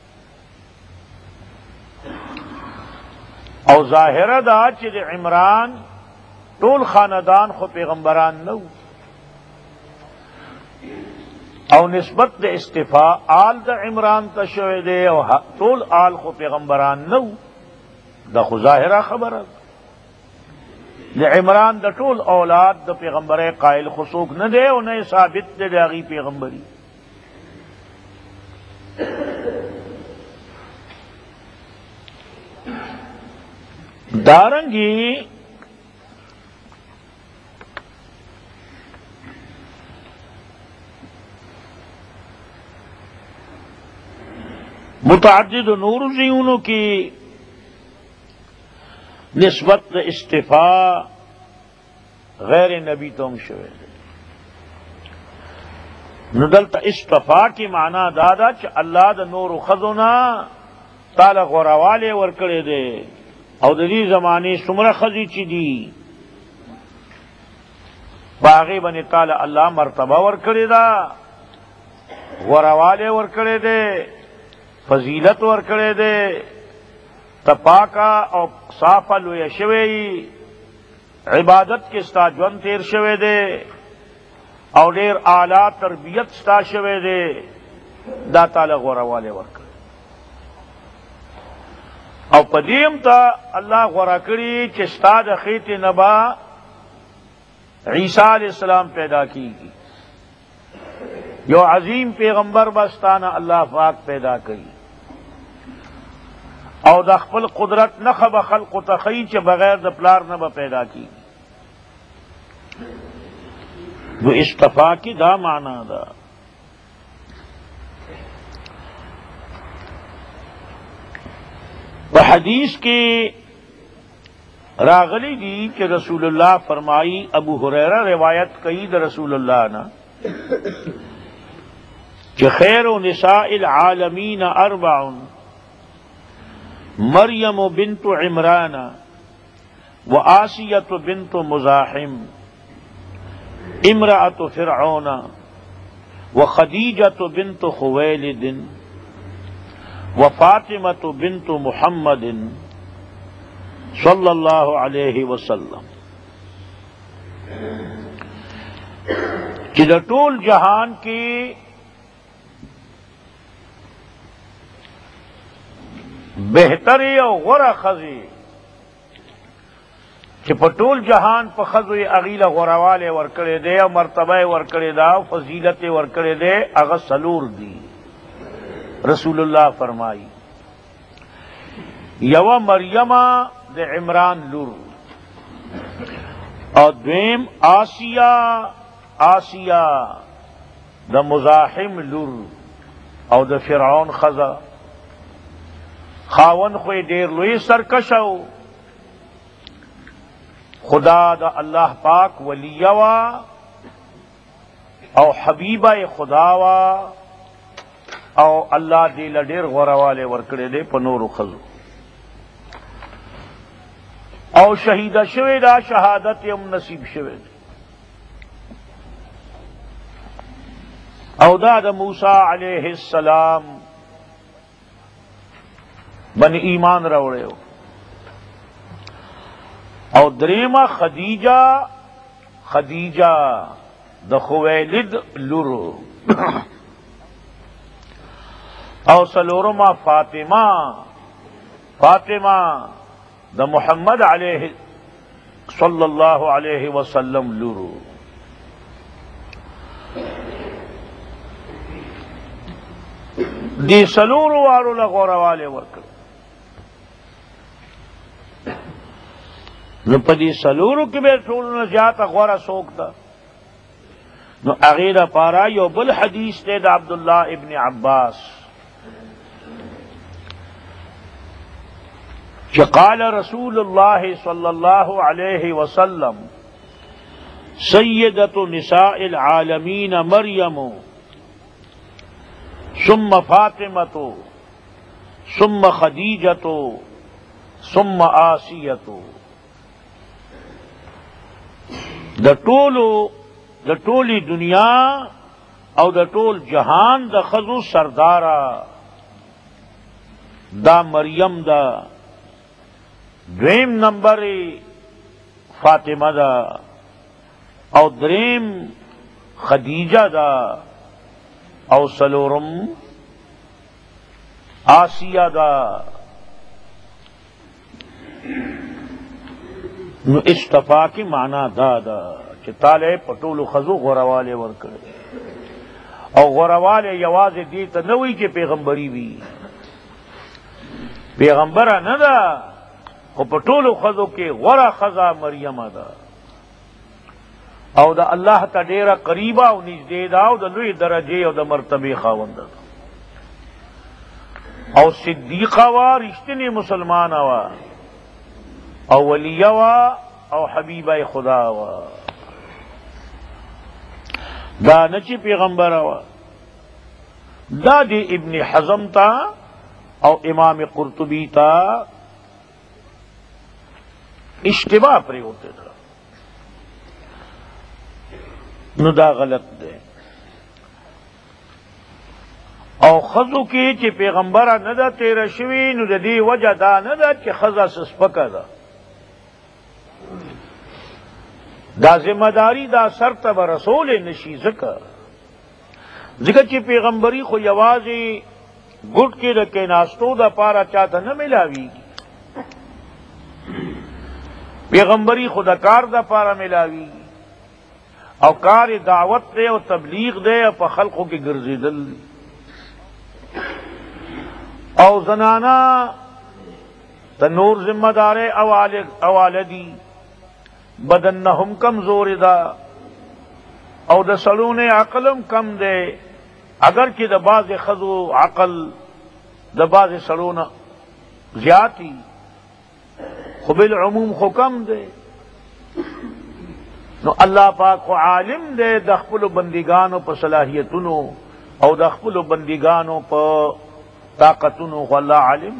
او ظاہرہ دا چی دا عمران طول خاندان خو پیغمبران نو او نسبت دا استفا آل دا عمران تا شوید او طول آل خو پیغمبران نو دا خو ظاہرہ خبر دا عمران دا طول اولاد دا پیغمبر قائل خصوق نہ دے انہیں ثابت دے داغی پیغمبری دارنگی متعدد نور زیونوں کی نسبت استفا غیر نبی تم شوے ندلتا استفا کی معنی دادا چ اللہ دا نور خزونا تالا غوروالے ورکڑے دے او دلی زمانے سمر خزی چی دی باغی بنی تالا اللہ مرتبہ ورکڑے دا غوروالے ورکڑے دے فضیلت ورکڑے دے تپاکا او صافا لویا شوی عبادت کے ستا جون تیر شوی دے او دیر اعلی تربیت ستا شوی دے دا تعالی غورا والے ورکر او پدیم تا اللہ غورا کری چستا دا خیت نبا عیسیٰ علیہ السلام پیدا کی گی یو عظیم پیغمبر بستانا اللہ پاک پیدا کری او دا خپل قدرت نخب خلق تخی چ بغیر د پلار نہ پیدا کی وہ استفا کی دا معنی دا حدیث کے راغلی دی کہ رسول اللہ فرمائی ابو ہریرہ روایت کئی دا رسول اللہ نا کہ خیر نساء العالمین اربع مریم بنت عمران وآسیۃ بنت مزاحم امرأۃ فرعون وخدیجۃ بنت خویلد وفاطمۃ بنت محمد صلی اللہ علیہ وسلم کہ طول جہان کی بہتری او غورا خزی کہ پٹول جہان پا خزوی اغیل غوروالے ورکڑے دے او مرتبہ ورکڑے دا او فضیلت ورکڑے دے اغا سلور دی رسول اللہ فرمائی یو مریم دے عمران لور اور دویم آسیہ دا مزاحم لور او دا فرعون خزا خاون خوی دیر لوی سرکشو خدا دا اللہ پاک ولیوا او حبیبہ خدا وا او الله دې لډیر غورواله ورکړي دې په نورو خزو او شهید شوی دا شهادت هم نصیب شوی او دا د موسی علیہ السلام بن ایمان راوړیو او دریمه خدیجه د خویلد لورو او سلورما فاطمہ د محمد علیہ صلی اللہ علیہ وسلم لورو دی سلورو وارو لغورواله ورکړ نو په دې سلورو کې به ټول نه زیاته غوره څوک ده نو هغې دپاره یو بل حدیث دی د عبدالله ابن عباس کہ قال رسول اللہ صلی اللہ علیہ وسلم سیدۃ نساء العالمین مریم ثم فاطمۃ ثم خدیجۃ ثم آسیۃ د ټولی دنیا او د ټول جهان د ښځو سرداره دا مریم دا دویم نمبر فاطمہ دا او دریم خدیجہ دا او سلورم آسیہ دا نو استفا کی معنی دا چې تاله پټولو خزو غورواله ورکړي او غورواله یوازې دې ته نه وي چې پیغمبري وي پیغمبره نه ده خو په ټولو ښځو کې غوره ښځه مریم ده او د الله ته ډېره قریبه او نږدې ده او د لوی درجې او د مرتبې خاونده ده او صدیقه وه رښتینې مسلمانه وه او ولیه وه او حبیبه خدا وه دا نه چې پیغمبره وه دا د ابن حزم ته او امام قرطبی ته اشتباہ پری ہوتے تھا نو دا غلط دے او خزو کی چې پیغمبره نه ده تیره شوي نو د دې وجه دا نه ده چې ښځه سپکه ده دا ذمہ داری دا سر ته به رسول نشي ځکه چې پیغمبري خو یوازې ګډ کې د کېناستو دپاره چاته نه ملاویږي پیغمبری خدا کار دا پارا ملاوی او کار دعوت دے او تبلیغ دے او پا خلقوں کی گرزیدل او زنانا تنور ذمہ دار اوالدی بدن نہم کمزور دا او دا سلون عقلم کم دے اگر کہ دا باز خضو عقل دا باز سلون زیادی خو بالعموم خو کم دے نو اللہ پاک خو عالم دے د خپلو بندگانو په صلاحیتونو او د خپلو بندگانو په طاقتونو خو الله عالم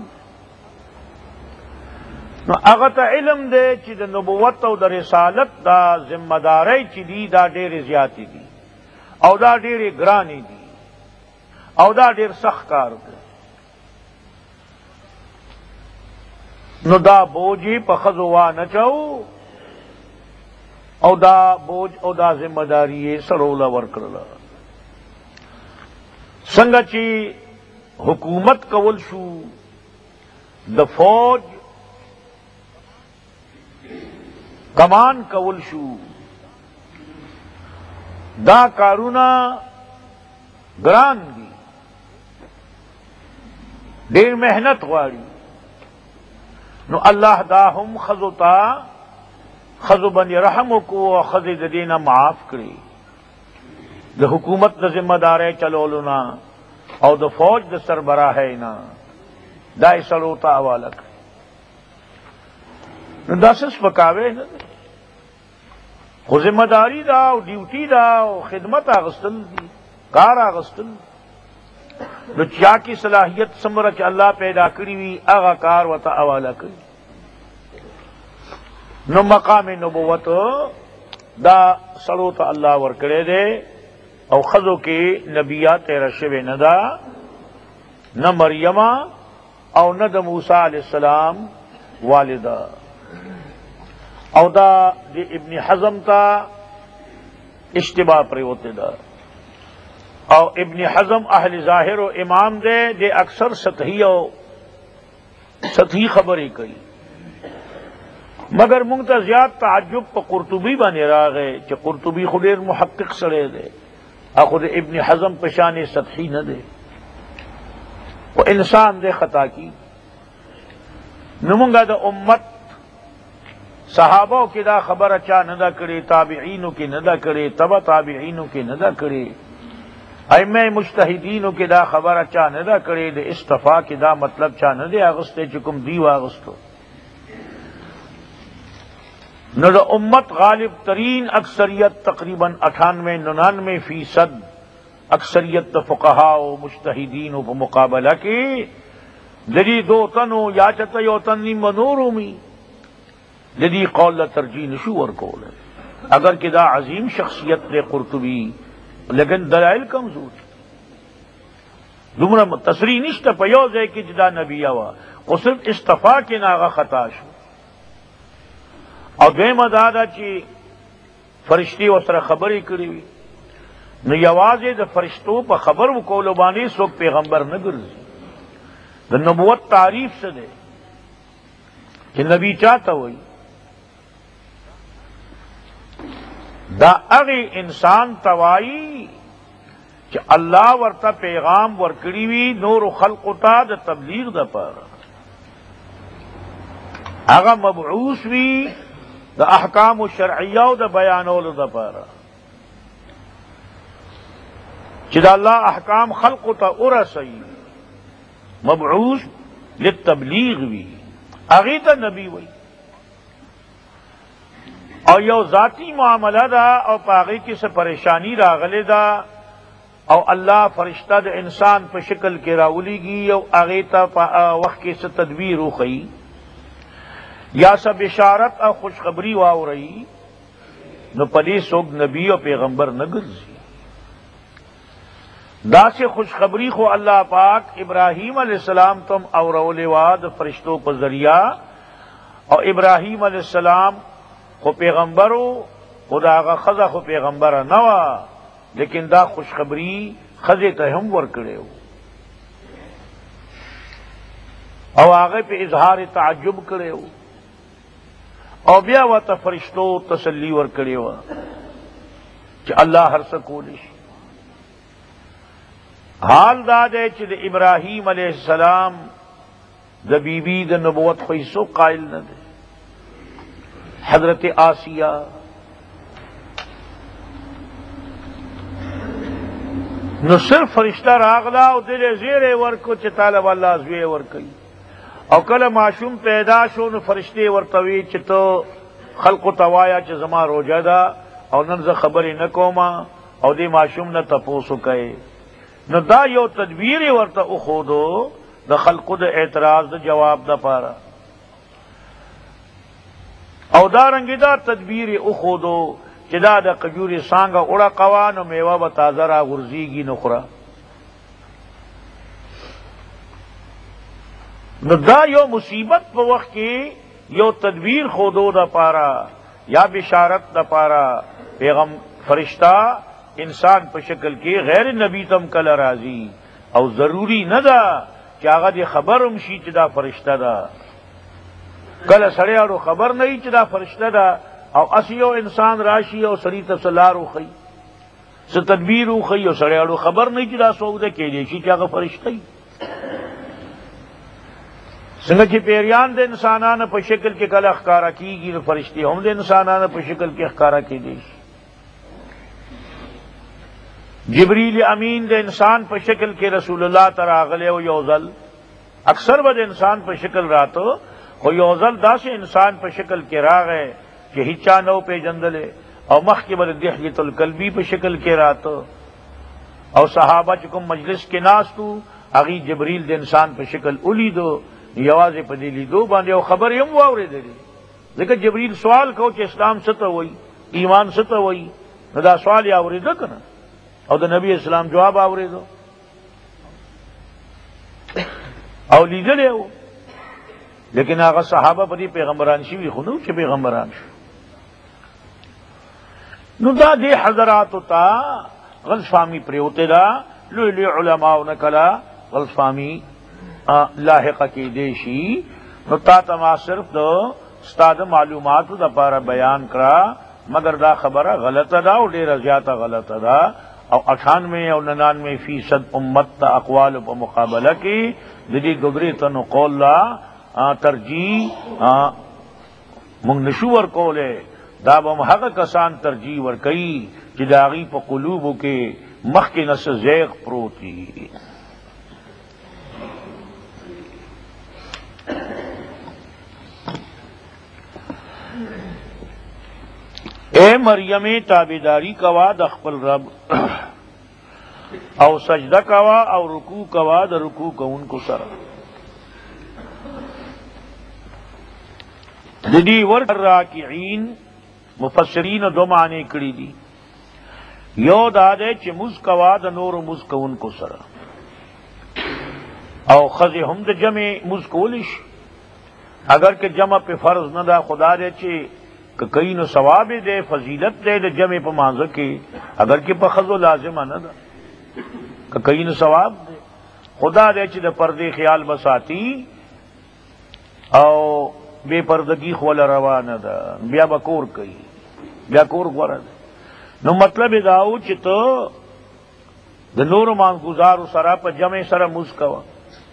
نو هغه ته علم دے چې د نبوت او د رسالت دا ذمہ داری چې دي دا ډېرې زیاتې دي او دا ډېرې ګرانې دي او دا ډېر سخت کار دی نو دا بوجی په ښځو وانچو او دا بوج او دا ذمہ داری یې سړو له ورکړله څنګه چې حکومت کول شو د فوج کمان کول شو دا کارونه ګران دي ډېر محنت غواړي نو اللہ دا ہم خزوتا خزو بنی رحم کو خزی دینا معاف کری دا حکومت دا ذمہ دار چلولنا او دا فوج دا سربراہ نا دا سلوتا حوالہ کری نو دا سس پکاوے خو ذمہ داری دا او ډیوټي دا او خدمت اغستل دي، کار اغستل. نو چا کی صلاحیت سمره چې الله پیدا کړی وي هغه کار وته حواله کړي. نو مقام نبوت دا سړو ته الله ورکړی دی او خزو کې نبیات تیره شوې نه ده، نہ مریم او نہ د موسی علیہ السلام والدہ. او دا دی ابن حزم تا اشتباہ پریوتے دا، او ابن حزم اہل ظاہر و امام دے اکثر سطحی خبریں کئی، مگر منگتا زیاد تعجب پا قرطبی بانے راغے چا قرطبی خودیر محقق سڑے دے، خود ابن حزم پشان سطحی نہ دے، وہ انسان دے خطا کی. نمونگا دا امت صحابوں کی دا خبر اچا ندا کرے، تابعینوں کی ندا کرے، تبا تابعینوں کی ندا کرے، ائمہ مجتہدینوں کی دا خبر اچا ندا کرے، دا استفا کی دا مطلب چا ندے آغستے چکم دیو آغستو. نو دا امت غالب ترین اکثریت تقریباً 98-99% اکثریت فقہاء و مجتہدین و مقابلہ کی لدی دو تنو یا چتا یو تنی منورومی لدی قول ترجیح نشو ورکول ہے. اگر کہ دا عظیم شخصیت دے قرطبی لیکن دلائل کمزور دمرا تصریح نشتا پیوز ہے کہ جدا نبی آوا وہ صرف استفا کے ناغا خطا شو. اور دویم دادا چی فرشتی و سر خبری کری ہوئی نو یوازے دا فرشتوں پا خبر و کولو بانی سوک پیغمبر نگرزی. دا نبوت تعریف سے دے کہ نبی چاہتا ہوئی دا اغی انسان توائی کہ اللہ ورطا پیغام ورکڑی وی نور و خلقتا دا تبلیغ دا پارا، اغا مبعوث وی دا احکام و شرعیہ دا بیانول دا پارا، کہ دا اللہ احکام خلقتا ارسی مبعوث للتبلیغ وی اغی تا نبی وی. اور یو ذاتی معاملہ دا او پاغی کی سے پریشانی راغلے دا او اللہ فرشتہ دا انسان پہ شکل کے راولی گی او اغیتا وقت کی سے تدبیر اخی یا سا بشارت او خوشخبری واو رہی نو پلی سوگ نبی او پیغمبر نگرزی. دا سے خوشخبری خو اللہ پاک ابراہیم علیہ السلام تم او رولے واد فرشتوں پر ذریعہ اور ابراہیم علیہ السلام خو پیغمبرو خدا آغا خزا خو پیغمبر نوا لیکن دا خوشخبری خزے تہم ورکڑے ہو او آغے پہ اظہار تعجب کرے ہو او بیا واتا فرشتو تسلی ورکڑے ہو کہ اللہ ہر سکولش. حال دا دے چھ ابراہیم علیہ السلام دا بی بی دا نبوت خیسو قائل نہ دے. حضرت آسیہ نو صرف فرشتہ راغلا او دل زیر ورکو چھ طالب اللہ زوی ورکی او کل معشوم پیدا شو نو فرشتے ورطوی چھ تو خلق و توایا چھ زما روجہ دا او ننز خبری نکوما او دی معشوم نہ تپوسو کئے. نو دا یو تدبیر ورطا اخودو دا خلق دا اعتراض دا جواب دا پارا او دا رنگی دا تدبیر اخودو چدا دا قجور سانگا اڑا قوان و میوہ با تازرہ غرزیگی نخرا. نو دا یو مصیبت پا وقت کی یو تدبیر خودو دا پارا یا بشارت دا پارا پیغم فرشتہ انسان پا شکل کی غیر نبی تم کل راضی او ضروری نہ دا کہ آغا دی خبر امشی چدا فرشتہ دا کل سڑیارو خبر نہیں چدا فرشتہ دا او اسیو انسان راشی او سری تفصلارو خی سے تدبیرو خی او سڑیارو خبر نہیں چدا سوگ دے کے لیشی چاگا فرشتہ ہی سنگا چی پیریان دے انسانان پا شکل کے کل اخکارا کی گی فرشتی ہم دے انسانان پا شکل کے اخکارا کی دیشی. جبریل امین دے انسان پر شکل کے رسول اللہ تراغلے و یوزل اکثر بد انسان پر شکل راتو و یوزل دا سے انسان پر شکل کے راغے کہ ہچا نو پہ جندلے او مخ کې بل دحیۃ القلبی په شکل کې راته او صحابه چې کوم مجلس کې ناستو هغه جبرئیل د انسان په شکل ولیدو یوازې په دې لیدو باندې او خبر هم واورېدلې ځکه جبرئیل سوال کو چې اسلام څه ته وایي ایمان څه ته وایي نو دا سوال یې اورېده کنه او د نبی اسلام جواب اورېدو او لیدلې و لیکن هغه صحابه په دې پیغمبران شوي خو نو چې پیغمبران شو نو دا دې حضراتو ته غلط فهمي پرېوتې ده لوی لوی علماو نه کله غلط فهمي لاحقه کېدی شي نو تا ته ما صرف د ستا د معلوماتو دپاره بیان کړه مگر دا خبره غلطه ده او ډېره زیاته غلطه ده او 98 او 99% امت ته اقوال په مقابله کې د دې ګبرې تنو قول لا ترجیح مونږ نشو ورکولی دا به هغه کسان ترجیح ورکوي چې د هغوی په قلوبو کې مخکې نه څه زیغ پروت وي اے مریم تابیداری کوا د خپل رب او سجدہ کوا او رکوع کوا د رکوع کوونکو سره د دې ور راکعين مفسرین دو معنی کړی دي یو دا ده چې مز کوا د نور مز کوونکو سره او خزه هم د جمع مز کولیش اگر که جمع په فرض نه دا خدا دې چې کئی نو ثواب دے فضیلت دے د جمع په مانځ کې اگر کې په خزو لازم نه ده کئی نو ثواب دے خدا دے چې د پردې خیال بساتی او بے پردگی خول روانه ده بیا بکور کوي بیا کور غوړه نو مطلب داو چې ته د نور مانګزار سره په جمع سره موس کوا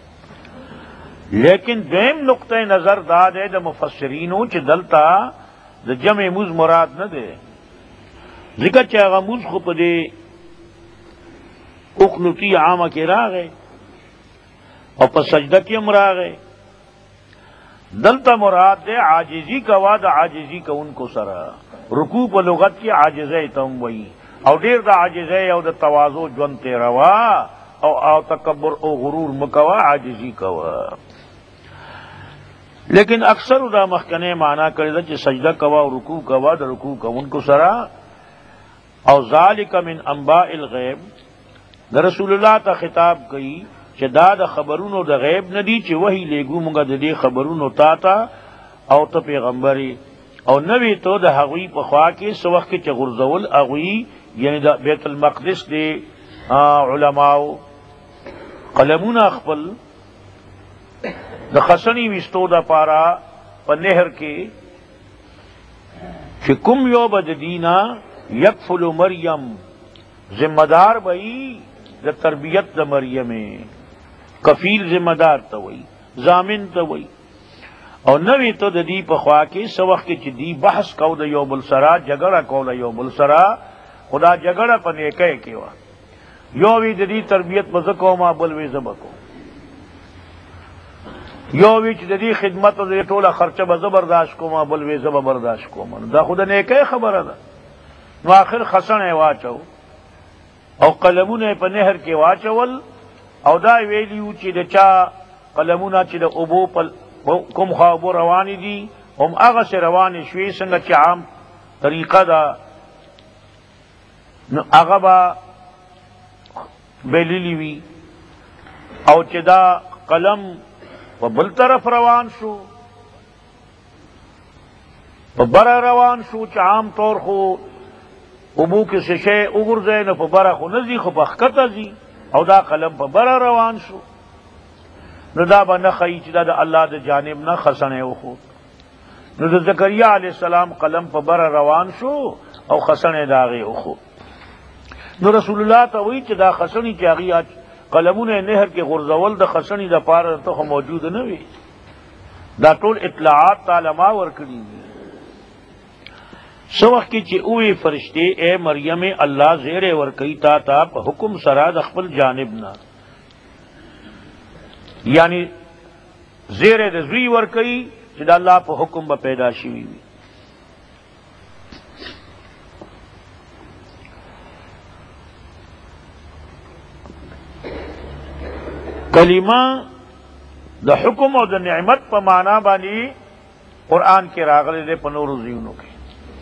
لیکن دیم نقطه نظر دا ده د مفسرینو چې دلتا د جمع موز مراد نه ده ذکر چې هغه موز خو په دې اقنوتی عامه کې راغی او په سجده کې هم راغی دلتا مراد ده عاجزی کوا د عاجزی کوونکو سره رکوع په لغت کې عاجزه تم وایي او ډیر د عاجزه او د تواضع ژوند ته روا او تکبر او غرور مکوا عاجزی کوا لیکن اکثر دا مخکنه معنی کړی دا چې سجده کوا او رکوع کوا د رکوع کوونکو سره او ذالک من انباء الغیب د رسول الله ته خطاب کوي چې دا د خبرونو د غیب نه دي چې وਹੀ لګو مونږه د دې خبرونو تا او ته پیغمبري او نوی تو د هغوی په خوا کې سو وخت چې غرزول هغوی یعنی د بیت المقدس دی علماو قلمونه خپل د خسنی وستو د پارا په نهر کې چې کوم یو بد دینا یکفل مریم ذمہ دار بئی د تربیت د مریم کفیل ذمہ دار ته وای ضامن ته وای او نوی ته د دې په خوا کې سو وخت چې دی بحث کو د یو بل سره جګړه کوله یو بل سره خدا جګړه په نیکه کې وا یو وی د دې تربیت په کومه بل وی زبکو یو وی چې د دې خدمت او د ټوله خرچه به زبرداشت کومه بل وی زب برداشت کومه دا خود نیکه خبره ده نو اخر خسنه واچو او قلمونه په نهر کې واچول او دا ویلیو چې د چا قلمونه چې د ابو په کوم خابو رواني دي هم هغه سره رواني شوي څنګه چې عام طریقه ده نو هغه به بلیلی وي او چې دا قلم په بل طرف روان شو په بره روان شو چې عام طور خو ابو کې څه شی وګرځي نو په بره خو نه ځي خو په ښکته ځي او دا قلم په بره روان شو نو دا به نه ښیي چې دا د الله د جانب نه خسنې وخوت نو د زکریا علیه السلام قلم په بره روان شو او خسنې د هغې وخوت نو رسول الله ته وایي چې دا خسنې چې هغې قلمونه نهر کې غورځول د خسنې دپاره ته خو موجود نه وي دا ټول اطلاعات تعالی ما ورکړي دي سو وخت چې اوې فرشتې اے مریم الله زیره ورکوي تا ته په حکم سره د خپل جانب نه یعنی زیره د زوی ورکوي چې د الله په حکم به پیدا شوي وي کلمہ دا حکم اور دا نعمت پا مانا بانی قرآن کے راغلے دے پنور زیونوں کے.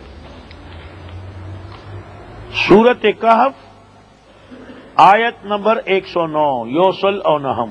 سورت کہف آیت نمبر 109 یوصل اور نہم.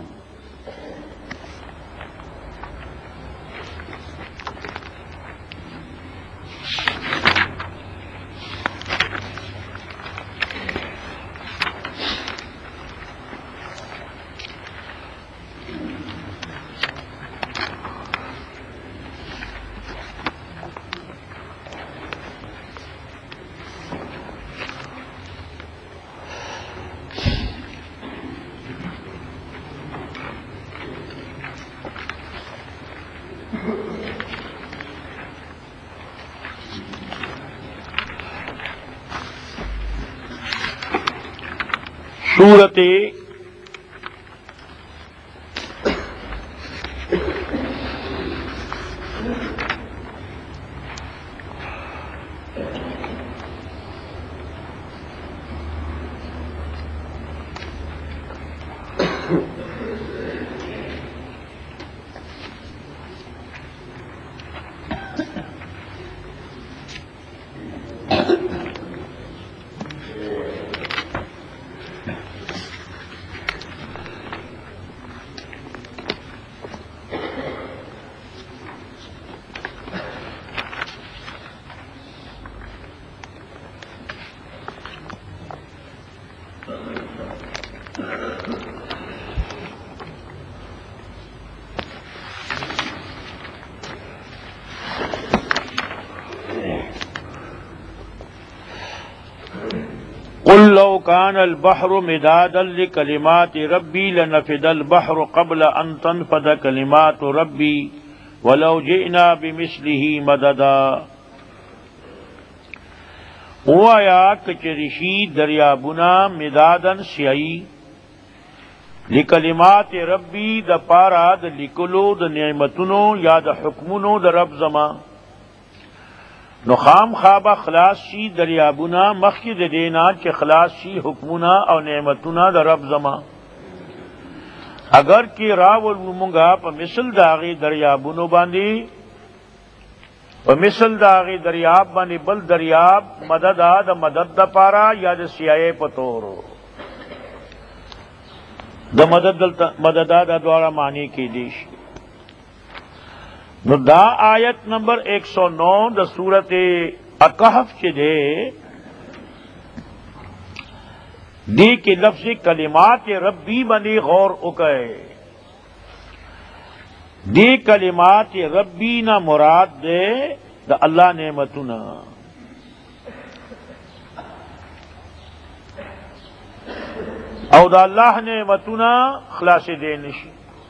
سورت قل لو كان البحر مدادا لكلمات ربي لنفد البحر قبل أن تنفد كلمات ربي ولو جئنا بمثله مددا. وایا کچرشی دریابنا مدادن سیائی لکلمات ربی دا پارا دا لکلو دا نعمتنو یا دا حکمنو دا رب زما نخام خوابہ خلاص شی دریابنا مخید دینا چے خلاص شی حکمنا او نعمتنا دا رب زما. اگر کی راول منگا پا مثل داغی دریابنو باندی پا مثل داغی دریاب باندی بل دریاب مددا دا مدد دا پارا یا دا سیائے پتورو دا مددا دا دوارا معنی کی دیش. نو دا آیت نمبر 109 دا سورت اکہف چے دے دی کے لفظ کلمات ربی بنی غور اکے. دی کلمات ربی نہ مراد دے دا اللہ نعمتنا. او دا اللہ نعمتنا خلاص دے نشی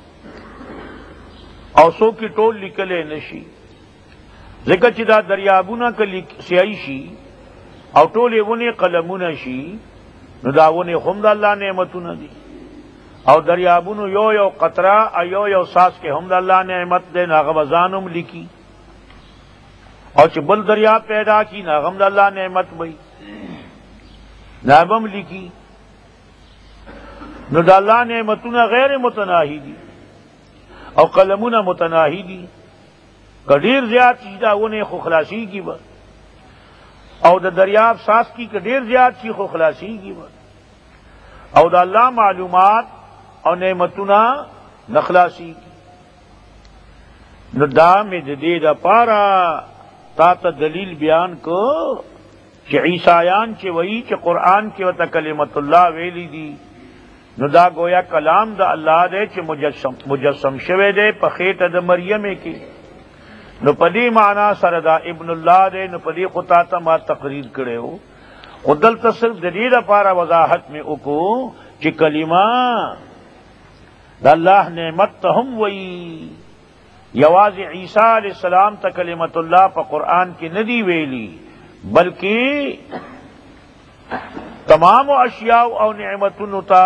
او سو کی ٹول لکلے نشی. ذکر چی دا دریابونا کا سیائی شی او ٹولے ونے قلمونا شی نو دا ونے خم دا اللہ نعمتنا دی. او دریابونو یو یو قطرہ او یو ساس کے ہم دا اللہ نعمت دے ناغبزانم لکی. اور چی بل دریاب پیدا کی ناغم دا اللہ نعمت بھئی نابم لکی. نو دا اللہ نعمتنا غیر متناہی دی او قلمنا متناہی دی. کڈیر زیاد چیز دا ونے خو خلاصی کی با او دا دریاب ساس کی کڈیر زیاد چیز خو خلاصی کی با او دا اللہ معلومات او نعمتنا نخلاصی کی. نو دا میں دے دا پارا تا تا دلیل بیان کو چی عیسائیان چی وئی چی قرآن کی وطا کلمت اللہ ویلی دی. نو دا گویا کلام دا اللہ دے چی مجسم شوے دے پخیٹ دا مریم کی. نو پدی معنی سر دا ابن اللہ دے نو پدی خطاتا ما تقریر کرے ہو. خودل تصرف دلیل پارا وضاحت میں اکو چی کلمہ دا اللہ نعمت تا ہم وئی یواز عیسیٰ علیہ السلام تا کلمت اللہ پا قرآن کی ندی ویلی بلکہ تمام اشیاء او نعمتن تا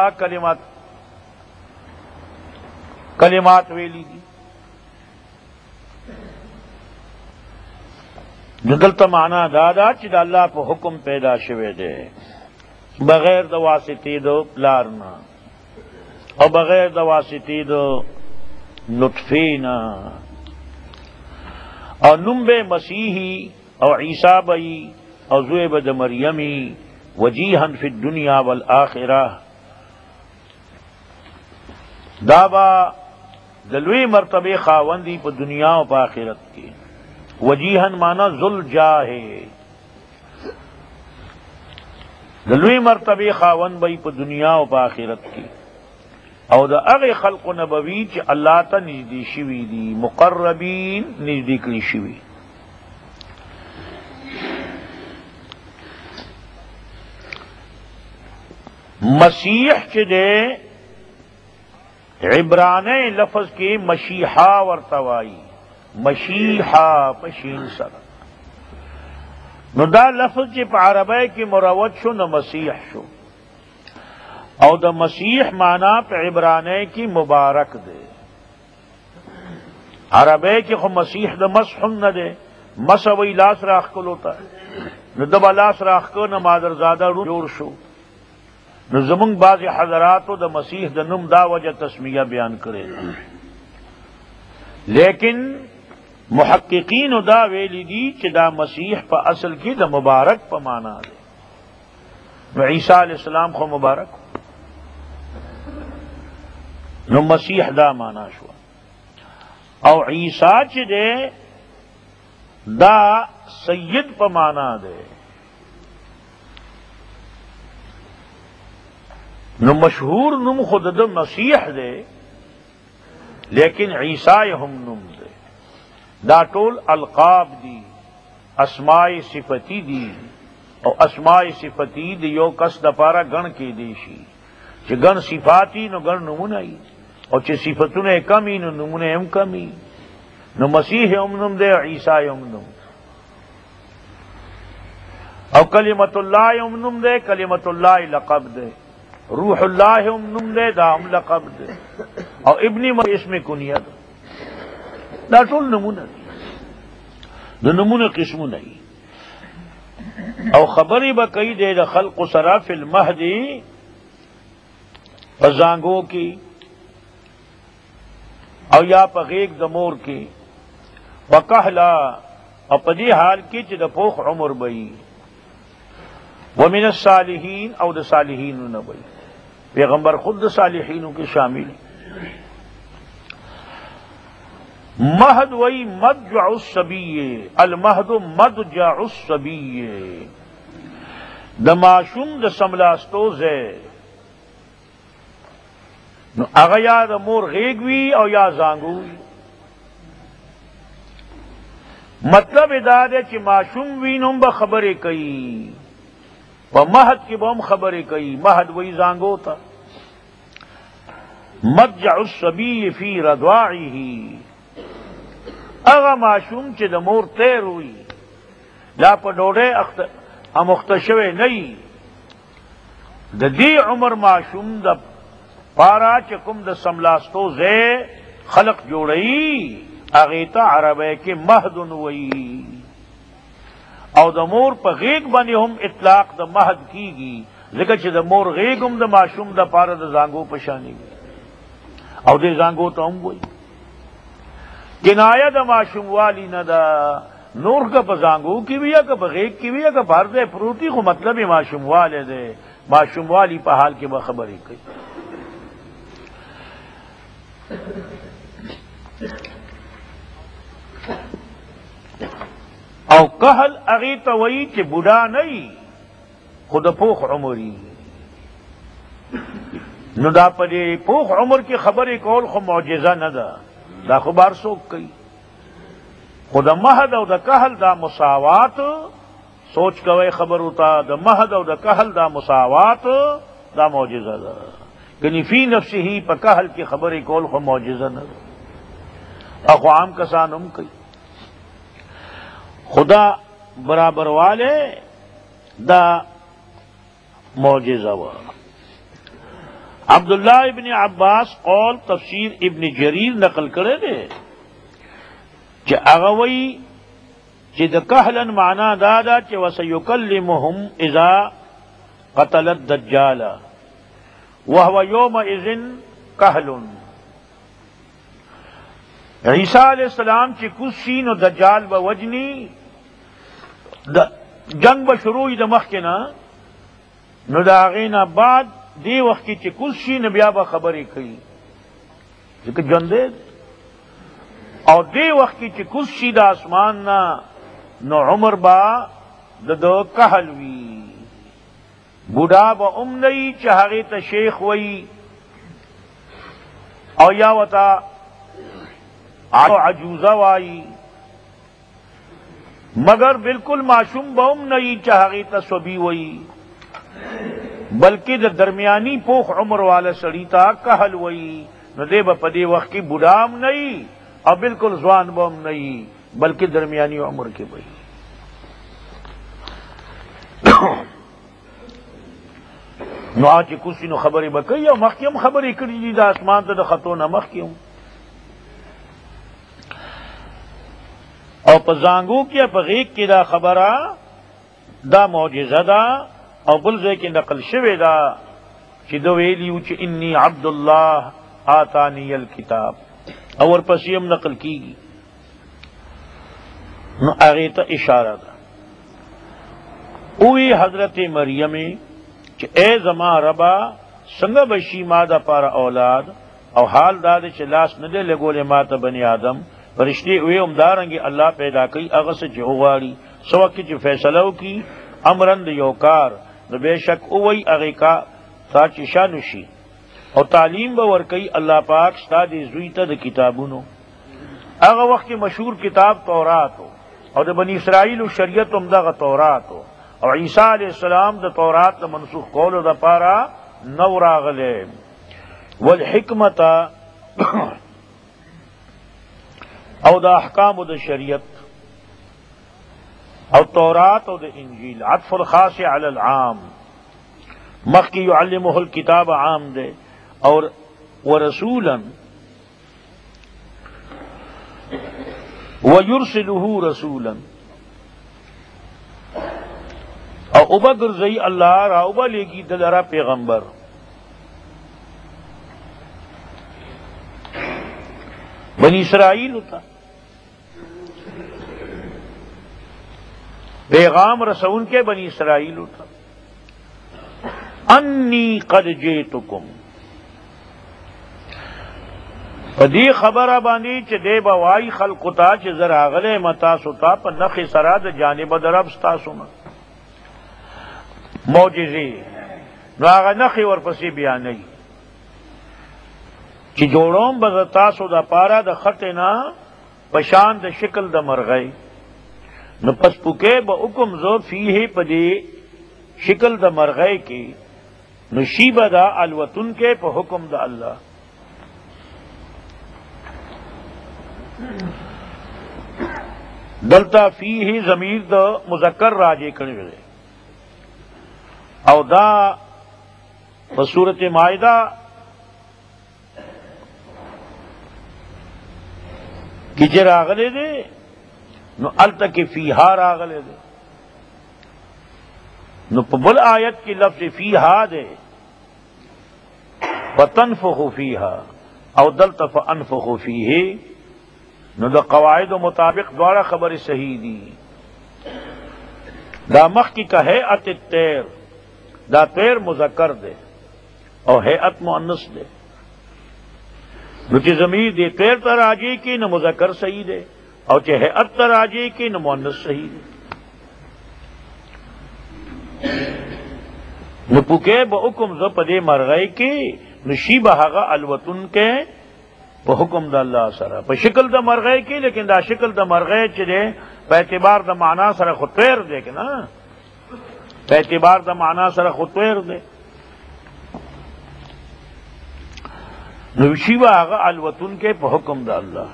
کلمات ویلی دی. ندلتا معنی دادا چی دا اللہ پا حکم پیدا شوے دے بغیر دا واسطی دو پلارنا او بغیر د واسطې د نطفې نه. او نوم به مسیحي او عیسی به او زوی به د مریمي وجیها فی الدنیا والآخرة. دا با د لوی مرتبه خاوندی په دنیا او په آخرت کې. وجیها مانا ذل جاہ، د لوی مرتبه خاوند به په دنیا او په آخرت کې. او د هغه خلق نبوی چې الله ته نږدې شوي دي، مقربین نږدې کړي شوي. مسیح چې دے عبرانی لفظ کے مشیحا ورتوائی، مشیحا پشین سر. نو دا لفظ چې په عربی کې مروج شو نو مسیح شو. او دا مسیح مانا په عبرانی کی مبارک دے. عربی کی خو مسیح دا مسح نہ دے، مسوی لاس راخ کل ہوتا ہے. نو دبا لاس راخ کل نو مادرزادہ رو جوڑ شو. نو زمونږ بعض حضراتو د مسیح د نوم دا وجہ تسمیہ بیان کرے، لیکن محققین دا ویلی دی چې دا مسیح په اصل کې د مبارک په معنا دی. نو عیسی علیہ السلام خو مبارک، نو مسیح دا معنا شو. او عیسی چې دی دا سید په معنا دی. نو مشہور نم خود د مسیح دے، لیکن عیسی ہم نم دے. دا ټول القاب دی، اسماء صفتی دی. او اسماء صفتی دی یو کس د پارا گن کې دی شي چې گن صفاتی نو گن نمونه ای، او چې صفتونه کمی نو نمونه هم کمی. نو مسیح هم نم دے، عیسی هم نم دے. او کلمت اللہ هم نم دے، کلمت اللہ لقب دے. روح اللہ ہم نم دے، دا ہم لقب دے. او ابن اسم کنیت دا ټول نمونه دي، د نمونه قسمو نه. او خبرې به کوي د خلق سره فی المهدی په زانګو کې او یا په غیږ د مور کې وکهلا، او په دې حال کې چې د پوخ عمر بئی. ومن الصالحین، او د صالحینو نه بئی. پیغمبر خود صالحینوں کے شامل. مہد وئی مدجع الصبی، المہد مدجع الصبی. د معشوم د سملاستو زے نو هغه یا د مور غیږ وی او یا زانګو وی. مطلب دا دی چې معشوم وی نو به خبرې کوي، په مہد کی بہم خبریں کئی. مہد وہی زانگو تا. مدجع الصبی فی رضاعه، اغا معشوم چې د مور تیر ہوئی لا په ډوډۍ امختشوه نئی. د دې عمر معشوم د پارا چې کوم د سملاستو زے خلق جوړئی هغې ته عربی کې مهد وئی. او د مور په غیږ باندې هم اطلاق د مهد کیږي، ځکه چې د مور غیږ هم د معشوم د پاره د زانګو په شانې وي، او د زانګو ته هم وایي. کنایه د معشوم والی نه ده، نور که په زانګو کې وي یا که په غیږ کې وي یا که په هر ځای پروت وي، خو مطلب یې معشوم والی دی. معشوم والی په حال کې به خبرې کوي. او کہل اغی توئی چې بوډا نہیں خود پوخ عمری. نو دا پدې پوخ عمر کی خبرې کول خو معجزه نه ده، دا خو بار څوک کوي. خود مهد او د کهل دا مساوات سوچ کوي خبر ہوتا. د مهد او د کهل دا مساوات دا معجزه ده. کنی فی نفسه په کهل کی خبرې کول خو معجزه نه ده، او عام کسان هم کوي. خدا برابر والے دا معجزہ وا. عبداللہ ابن عباس قول تفسیر ابن جریر نقل کرے دے کہ اغوی چې د کهلن معنا دادا چې وسيكلمهم اذا قتل الدجال وهو يومئذ کہل عیسیٰ علیہ السلام چی کسین و دجال با وجنی جنگ با شروعی دا مخ کے نا نو دا آغینا بعد دی وقت کی چی کسین بیا با خبری کئی ذکر جندے اور دی وقت کی چی کسی دا آسمان نا نو عمر با دو کہل وی بوڑھا با نئی چہاگی تا شیخ وی او یا وتا عجوزہ وائی مگر بالکل معصوم با نئی چہاگی تا صبی وی بلکہ دا درمیانی پوخ عمر والا سڑی تا کہل وی نو دے با پدے وقت کی بوڑھام نہیں اور بالکل زوان بم نہیں بلکہ درمیانی عمر کے بھائی نو آج کسی نو خبری بکئی اور مخیم خبری کری دی دا آسمان تا دا خطو نہ مخیم اور پزانگو کیا پغیق کی دا خبرہ دا معجزہ دا اور بلزے کی نقل شوے دا چی دو ویلیو چی انی عبداللہ آتانی الکتاب اور پسیم نقل کی گی نو آغیتا اشارہ دا اوی حضرت مریم کہ اے زما ربا سنگا بشی مادا پارا اولاد او حال داد چ لاس ندے لگولے ماتا بنی آدم فرشتے اوی امدارنگی اللہ پیدا کی اغس چ اوغاڑی سوکی چ فیصلو کی امرند یوکار نو بے شک اوی اغی کا تا چ شانشی اور تعلیم باور کئی اللہ پاک ستا دے زویتا دا کتابونو اغا وقت کی مشہور کتاب تورات ہو اور دا بنی اسرائیل و شریعت امدہ تورات ہو اور عیسیٰ علیہ السلام دا تورات دا منسوخ قول دا پارا نورا غلے والحکمت او دا احکام دا شریعت او تورات او دا انجیل عطف الخاص علی العام مخی یعلمہ الکتاب عام دے اور ورسولا ویرسلہ رسولا اور ابا گرزئی اللہ را ابا لے گی دلرا پیغمبر بنی اسرائیل ہوتا پیغام رسول کے بنی اسرائیل ہوتا انی قد جئتکم پدی خبر بانی چ دے بوائی خلقتا چ ذرا غلے متا ستا پ نخ سراد جانب درب ستا سما معجزے نو هغه نخ ور پسې بیان نه چې جوړوم بزتا سو دا پارا د خطنا پشان د شکل د مرغی نو پس پوکے با حکم زو فیہ پدی شکل د مرغی کی نو شیبہ دا الوتن کے پا حکم دا اللہ دلتا فیہ ضمیر دا مذکر راجے کرنے والے او دا بصورت مائدہ کی جر آگلے دے نو التکی فیہا راگلے دے نو پبل آیت کی لفظ فیہا دے فتنفخ فیہا او دلتا فانفخ فیہے نو دا قواعد و مطابق دوارا خبر صحیح دی دا مخ کی کا حیعت التیر دا تیر مذکر دے اور حیعت مؤنث دے نو چی ضمیر دے تیر تر آجے کی نو مذکر صحیح دے اور چی حیعت تر آجے کی نو مؤنث صحیح دے نو پوکے با حکم زو پدے مرغائی کی نو شیبہ حقا الوتن کے پا حکم دا اللہ سرا پا شکل دا مرغائی کی لیکن دا شکل دا مرغائی چی دے پا اعتبار دا معنی سرا خود تیر دے کہ نا پا اعتبار دا معنی سرا خود تیر دے نو شیبہ حقا الوتن کے پا حکم دا اللہ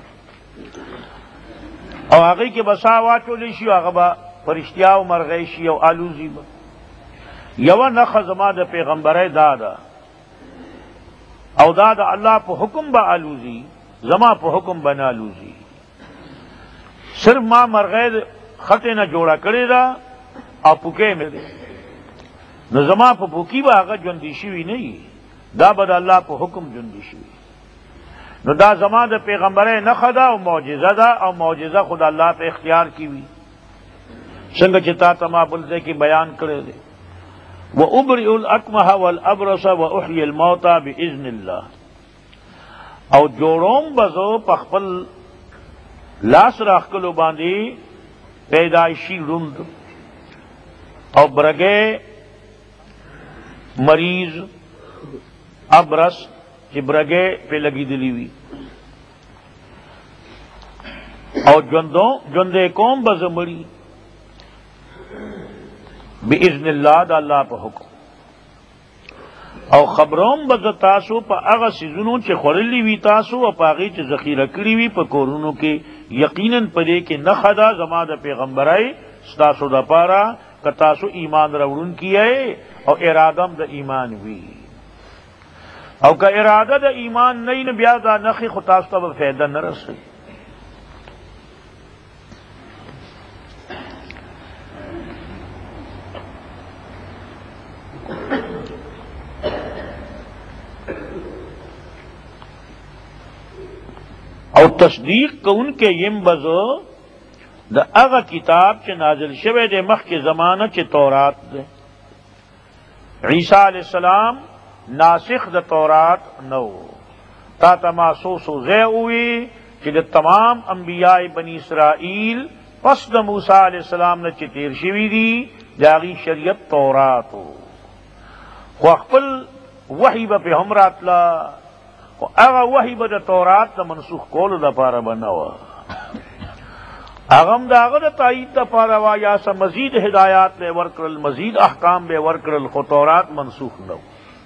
او آگئی کے بسا واچو لیشی آگا با فرشتیاو مرغائی شی او آلوزی با یو نخ زما دا پیغمبر دادا او دادا اللہ پا حکم با آلوزی زما پا حکم بنا لوزی صرف ما مرغید خطے نہ جوڑا کرے دا او پکے میں دے نو زما پا پکی با آگا جندی شوی نہیں دا بدا اللہ پا حکم جندی شوی نو دا زما د پیغمبره نخه ده او معجزه ده او معجزه خود الله په اختیار کی وی څنګه چې تا ته ما بل ځای کې بیان کړی دی وابرئ الاکمه والابرص واحيي الموتى باذن الله او جوړوم بزو په خپل لاس راخلو باندې پیدائشی روند او برګه مریض ابرص چې برګه په لګی دلی وی او ژوندې قوم بزمړي باذن الله د الله په حکم او خبروم بز تاسو په هغه سيزونو چې خورلي وی تاسو او پاغي چې ذخیره کړی وی په کورونو کې یقینا پدې کې نه خدا زما د پیغمبرای ستاسو د پاره ک تاسو ایمان راوړون کیه او ارادم د ایمان وی او که اراده د ایمان نه بیا دا نخي خو تاسو ته فائدہ نه رسي او تصدیق کون کے یم بزو دا اغا کتاب چه نازل شوه دے مخ کے زمانہ چه تورات دے عیسیٰ علیہ السلام ناسخ دا تورات نو تا تماسو زے ہوئی چه دا تمام انبیاء بنی اسرائیل پس دا موسیٰ علیہ السلام نے چه تیر شوی دی جاغی شریعت تورات ہو خو اخپل وحی با پہ ہم راتلا اغا وحی با دا تورات دا منسوخ کول دا پارا بناوا اغم دا اغا دا تایید دا پارا وا یا سا مزید ہدایات بے ورکرل مزید احکام بے ورکرل خو تورات منسوخ نو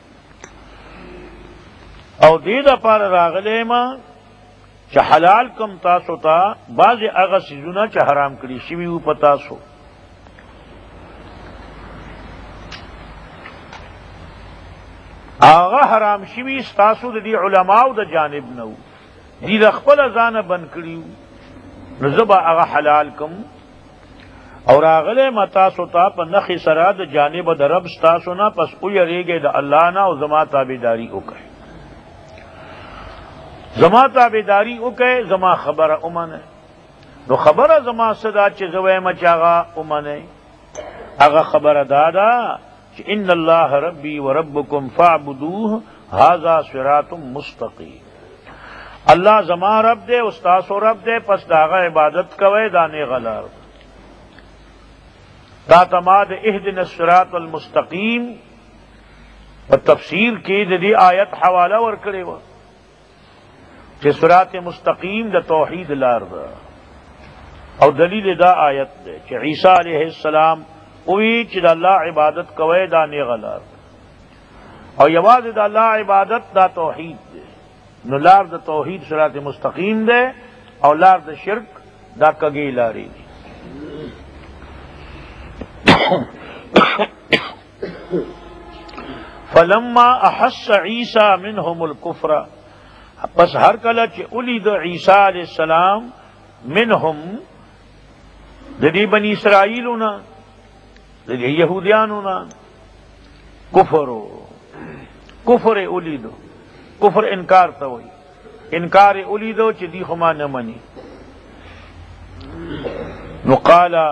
او دی دا پارا راغلے ما چا حلال کم تاسو تا بعض اغا سیزونا چا حرام کری شویو پتاسو آغا حرام شوی ستاسو د دی علماء د جانب نو دی د خپل ځان بن کړیو نو زبا آغا حلال کم اور اغله متا سوتا په نخ سره د جانب د رب ستاسو نه پس او یریږي د الله نه او زما تابعداري وکړي زما تابعداري وکړي زما خبره اومنه نو خبره زما صدا چې زوی مچاغه اومنه هغه خبره دادا ان اللہ ربی وربکم فاعبدوہ ھذا صراط مستقیم اللہ زما رب دے استاس و رب دے پس داغا عبادت کوئے دانے غلار تا تماد اہدنا الصراط المستقیم و تفسیر کی دی آیت حوالہ ورکڑے و کہ صراط مستقیم دا توحید لار دا او دلیل دا آیت دے کہ عیسیٰ علیہ السلام اوی چې د الله عبادت کوي دا نه غلار او یواز د الله عبادت دا توحید دی نو لار د توحید صراط مستقیم دی او لار د شرک دا کګی لاري دی فلما احس عیسی منهم الكفر پس ہر کله چې اولید عیسی علیہ السلام منهم د دې بنی اسرائیلونه یہودیانو نا کفر اولیدو کفر انکار تا ہوئی انکار اولیدو چی دی خما نمانی نقالا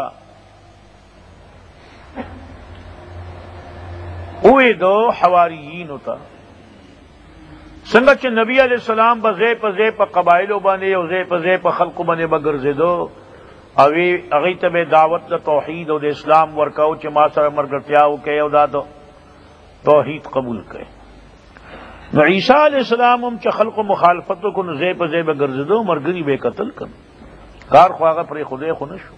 اویدو حواریینو تا سنگا چی نبی علیہ السلام با زی پا قبائلو بانے او زی پا خلقو بانے بگرزدو اوی اغی تب دعوت دا توحید او دا اسلام ورکاو چی ما سر مرگرتیاو کئے او دا توحید قبول کئے نو عیسیٰ علیہ السلام ہم چی خلق و مخالفتو کو نزے پا زیب گرزدو مرگری بے قتل کن کار خواغا پر خودے خونشو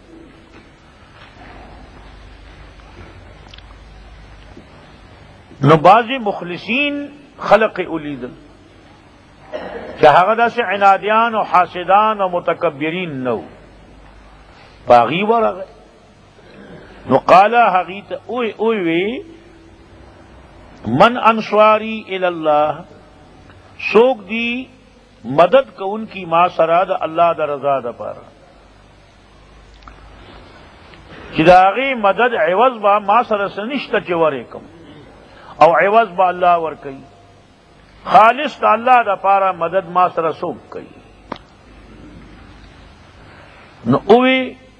نو بعضی مخلصین خلق اولیدل چی حقدا سے عنادیان و حاسدان و متکبرین نو باغی ورغ نو قالا حقیت اوی من انصاری الاللہ سوک دی مدد کو ان کی ما سراد اللہ دا رضا دا پارا چی داغی مدد عوض با ما سر سنشتا چی ورکم او عوض با اللہ ورکی خالص دا اللہ دا پارا مدد ما سره څوک کوي. نو اوی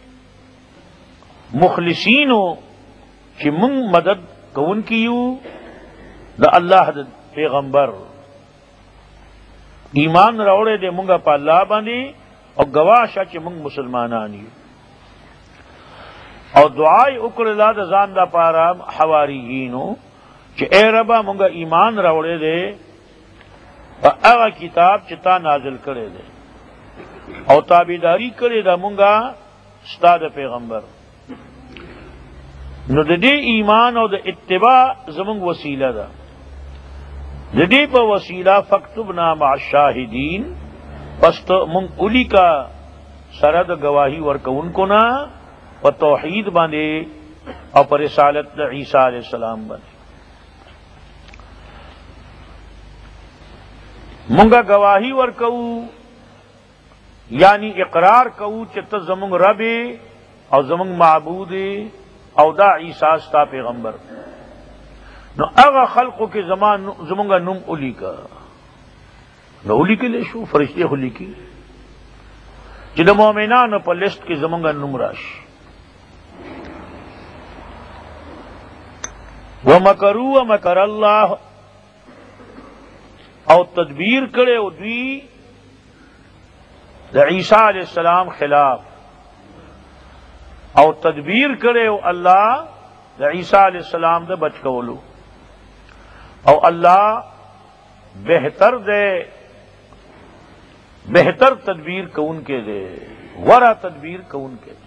مخلصینو چې مونږ مدد کوونکي یو د الله د پیغمبر ایمان راوړی دی مونږه په الله باندې او گواه شه چې مونږ مسلمانان یو او دعای وکړه د ځان د پاره حواریینو چې اے ربا مونږه ایمان راوړی دی په هغه کتاب چې تا نازل کړی دی او تابعداري کړې ده مونږه ستا د پیغمبر. نو د دې ایمان او د اتباع زمونږ وسیله ده. د دې په وسیله فاکتبنا مع الشاهدین، پس ته مونږ اولی کا سره د گواهی ورکوونکو نه په توحید باندې او پر رسالت د عیسی علیہ السلام باندې. مونږه گواهی ورکو یعنی اقرار کوو چې ته زمونږ رب او زمونږ معبود او دا عیسی ستا پیغمبر. نو هغه خلقو کې زمونږ نوم اولی کا نو اولی کې لې شو فرشتے اولی کی چې د مؤمنانو په لسٹ کې زمونږ نوم راشي. ومکروا ومکر الله او تدبیر کړي او دوی د عیسی علیہ السلام خلاف او تدبیر کړي او الله د عیسی علیہ السلام د بچ کولو او الله بہتر دے بہتر تدبیر کون کے دے ورا تدبیر کون کے دے.